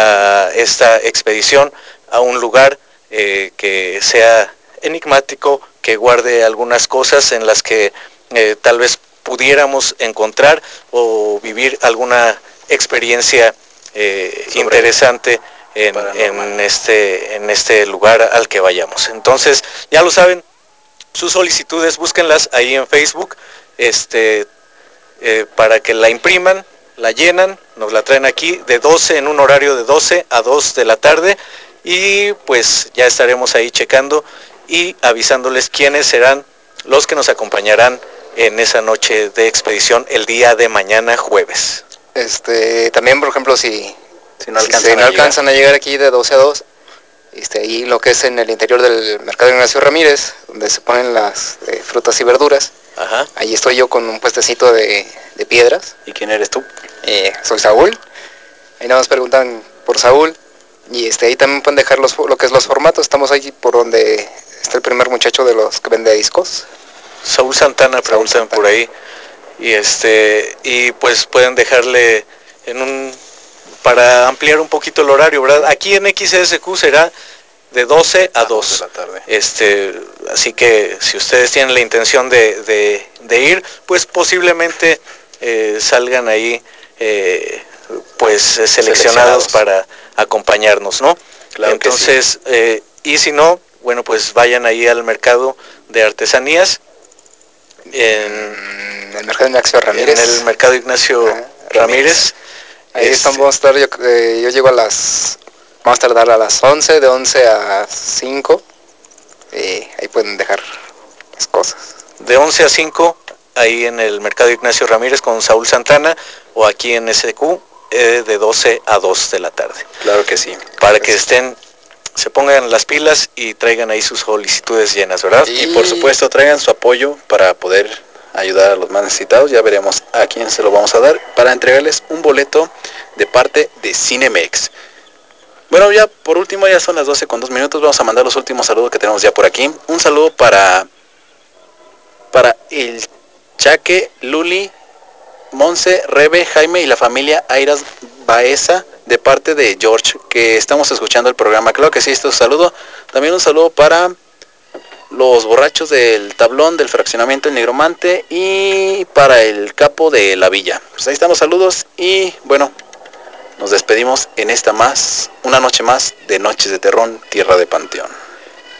a esta expedición a un lugar eh, que sea enigmático, que guarde algunas cosas en las que eh, tal vez pudiéramos encontrar o vivir alguna experiencia eh, interesante en, en, este, en este lugar al que vayamos. Entonces, ya lo saben, sus solicitudes búsquenlas ahí en Facebook, este, eh, para que la impriman, la llenan, nos la traen aquí de doce, en un horario de doce a dos de la tarde, y pues ya estaremos ahí checando y avisándoles quiénes serán los que nos acompañarán en esa noche de expedición el día de mañana jueves. Este, también, por ejemplo, si, si no si alcanzan, se, no a, alcanzan llegar. a llegar aquí de doce a dos, este, ahí lo que es en el interior del mercado Ignacio Ramírez, donde se ponen las eh, frutas y verduras. Ajá. Ahí estoy yo con un puestecito de, de piedras. ¿Y quién eres tú? Eh, soy Saúl. Ahí nada más preguntan por Saúl. Y este, ahí también pueden dejar los, lo que es los formatos. Estamos ahí por donde está el primer muchacho de los que vende discos. Saúl Santana, preguntan por ahí. Y este, y pues pueden dejarle en un, para ampliar un poquito el horario, ¿verdad? Aquí en X S Q será de doce a dos de la tarde. Este, así que si ustedes tienen la intención de, de, de ir, pues posiblemente eh, salgan ahí eh, pues seleccionados, seleccionados para acompañarnos, ¿no? Claro. Entonces, que sí. eh, y si no, bueno, pues vayan ahí al mercado de artesanías. En el mercado Ignacio Ramírez. En el mercado Ignacio ah, Ramírez. Ramírez. Ahí este, estamos, vamos a estar, yo, eh, yo llego a las, vamos a tardar a las once, de once a cinco. Eh, ahí pueden dejar las cosas. De once a cinco, ahí en el mercado Ignacio Ramírez con Saúl Santana, o aquí en S Q eh, de doce a dos de la tarde. Claro que sí. Para que estén, se pongan las pilas y traigan ahí sus solicitudes llenas, ¿verdad? Y, y por supuesto traigan su apoyo para poder ayudar a los más necesitados. Ya veremos a quién se lo vamos a dar para entregarles un boleto de parte de Cinemex. Bueno, ya por último, ya son las doce con dos minutos, vamos a mandar los últimos saludos que tenemos ya por aquí. Un saludo para para el Chaque, Luli, Monse, Rebe, Jaime y la familia Airas Baeza, de parte de George, que estamos escuchando el programa. Claro que sí, este es un saludo. También un saludo para los borrachos del tablón del fraccionamiento El Nigromante y para el capo de la villa. Pues ahí están los saludos y bueno, nos despedimos en esta más, una noche más de Noches de Terrón, Tierra de Panteón.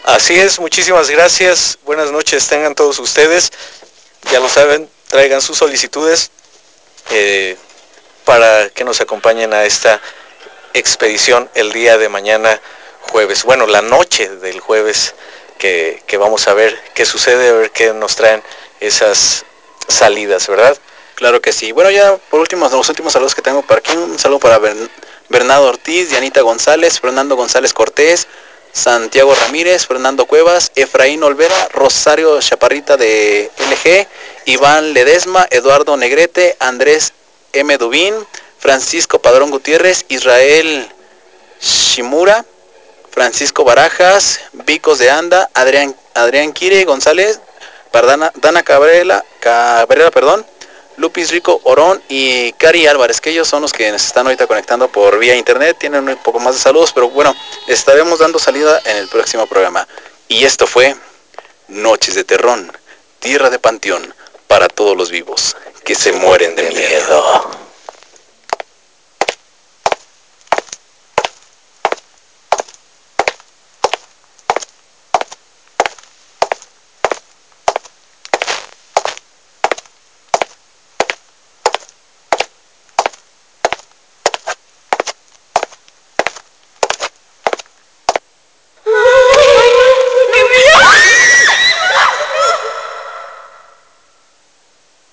Así es, muchísimas gracias. Buenas noches, tengan todos ustedes. Ya lo saben, traigan sus solicitudes eh, para que nos acompañen a esta expedición el día de mañana jueves. Bueno, la noche del jueves que, que vamos a ver qué sucede, a ver qué nos traen esas salidas, ¿verdad? Claro que sí. Bueno, ya por último, los últimos saludos que tengo para aquí, un saludo para Bern, Bernardo Ortiz, Dianita González, Fernando González Cortés, Santiago Ramírez, Fernando Cuevas, Efraín Olvera, Rosario Chaparrita de L G, Iván Ledesma, Eduardo Negrete, Andrés M. Dubín, Francisco Padrón Gutiérrez, Israel Shimura, Francisco Barajas, Vicos de Anda, Adrián, Adrián Quire González, Dana, Dana Cabrera, Cabrera, perdón, Lupis Rico Orón y Cari Álvarez, que ellos son los que nos están ahorita conectando por vía internet, tienen un poco más de saludos, pero bueno, estaremos dando salida en el próximo programa. Y esto fue Noches de Terrón, tierra de panteón para todos los vivos que se mueren de miedo.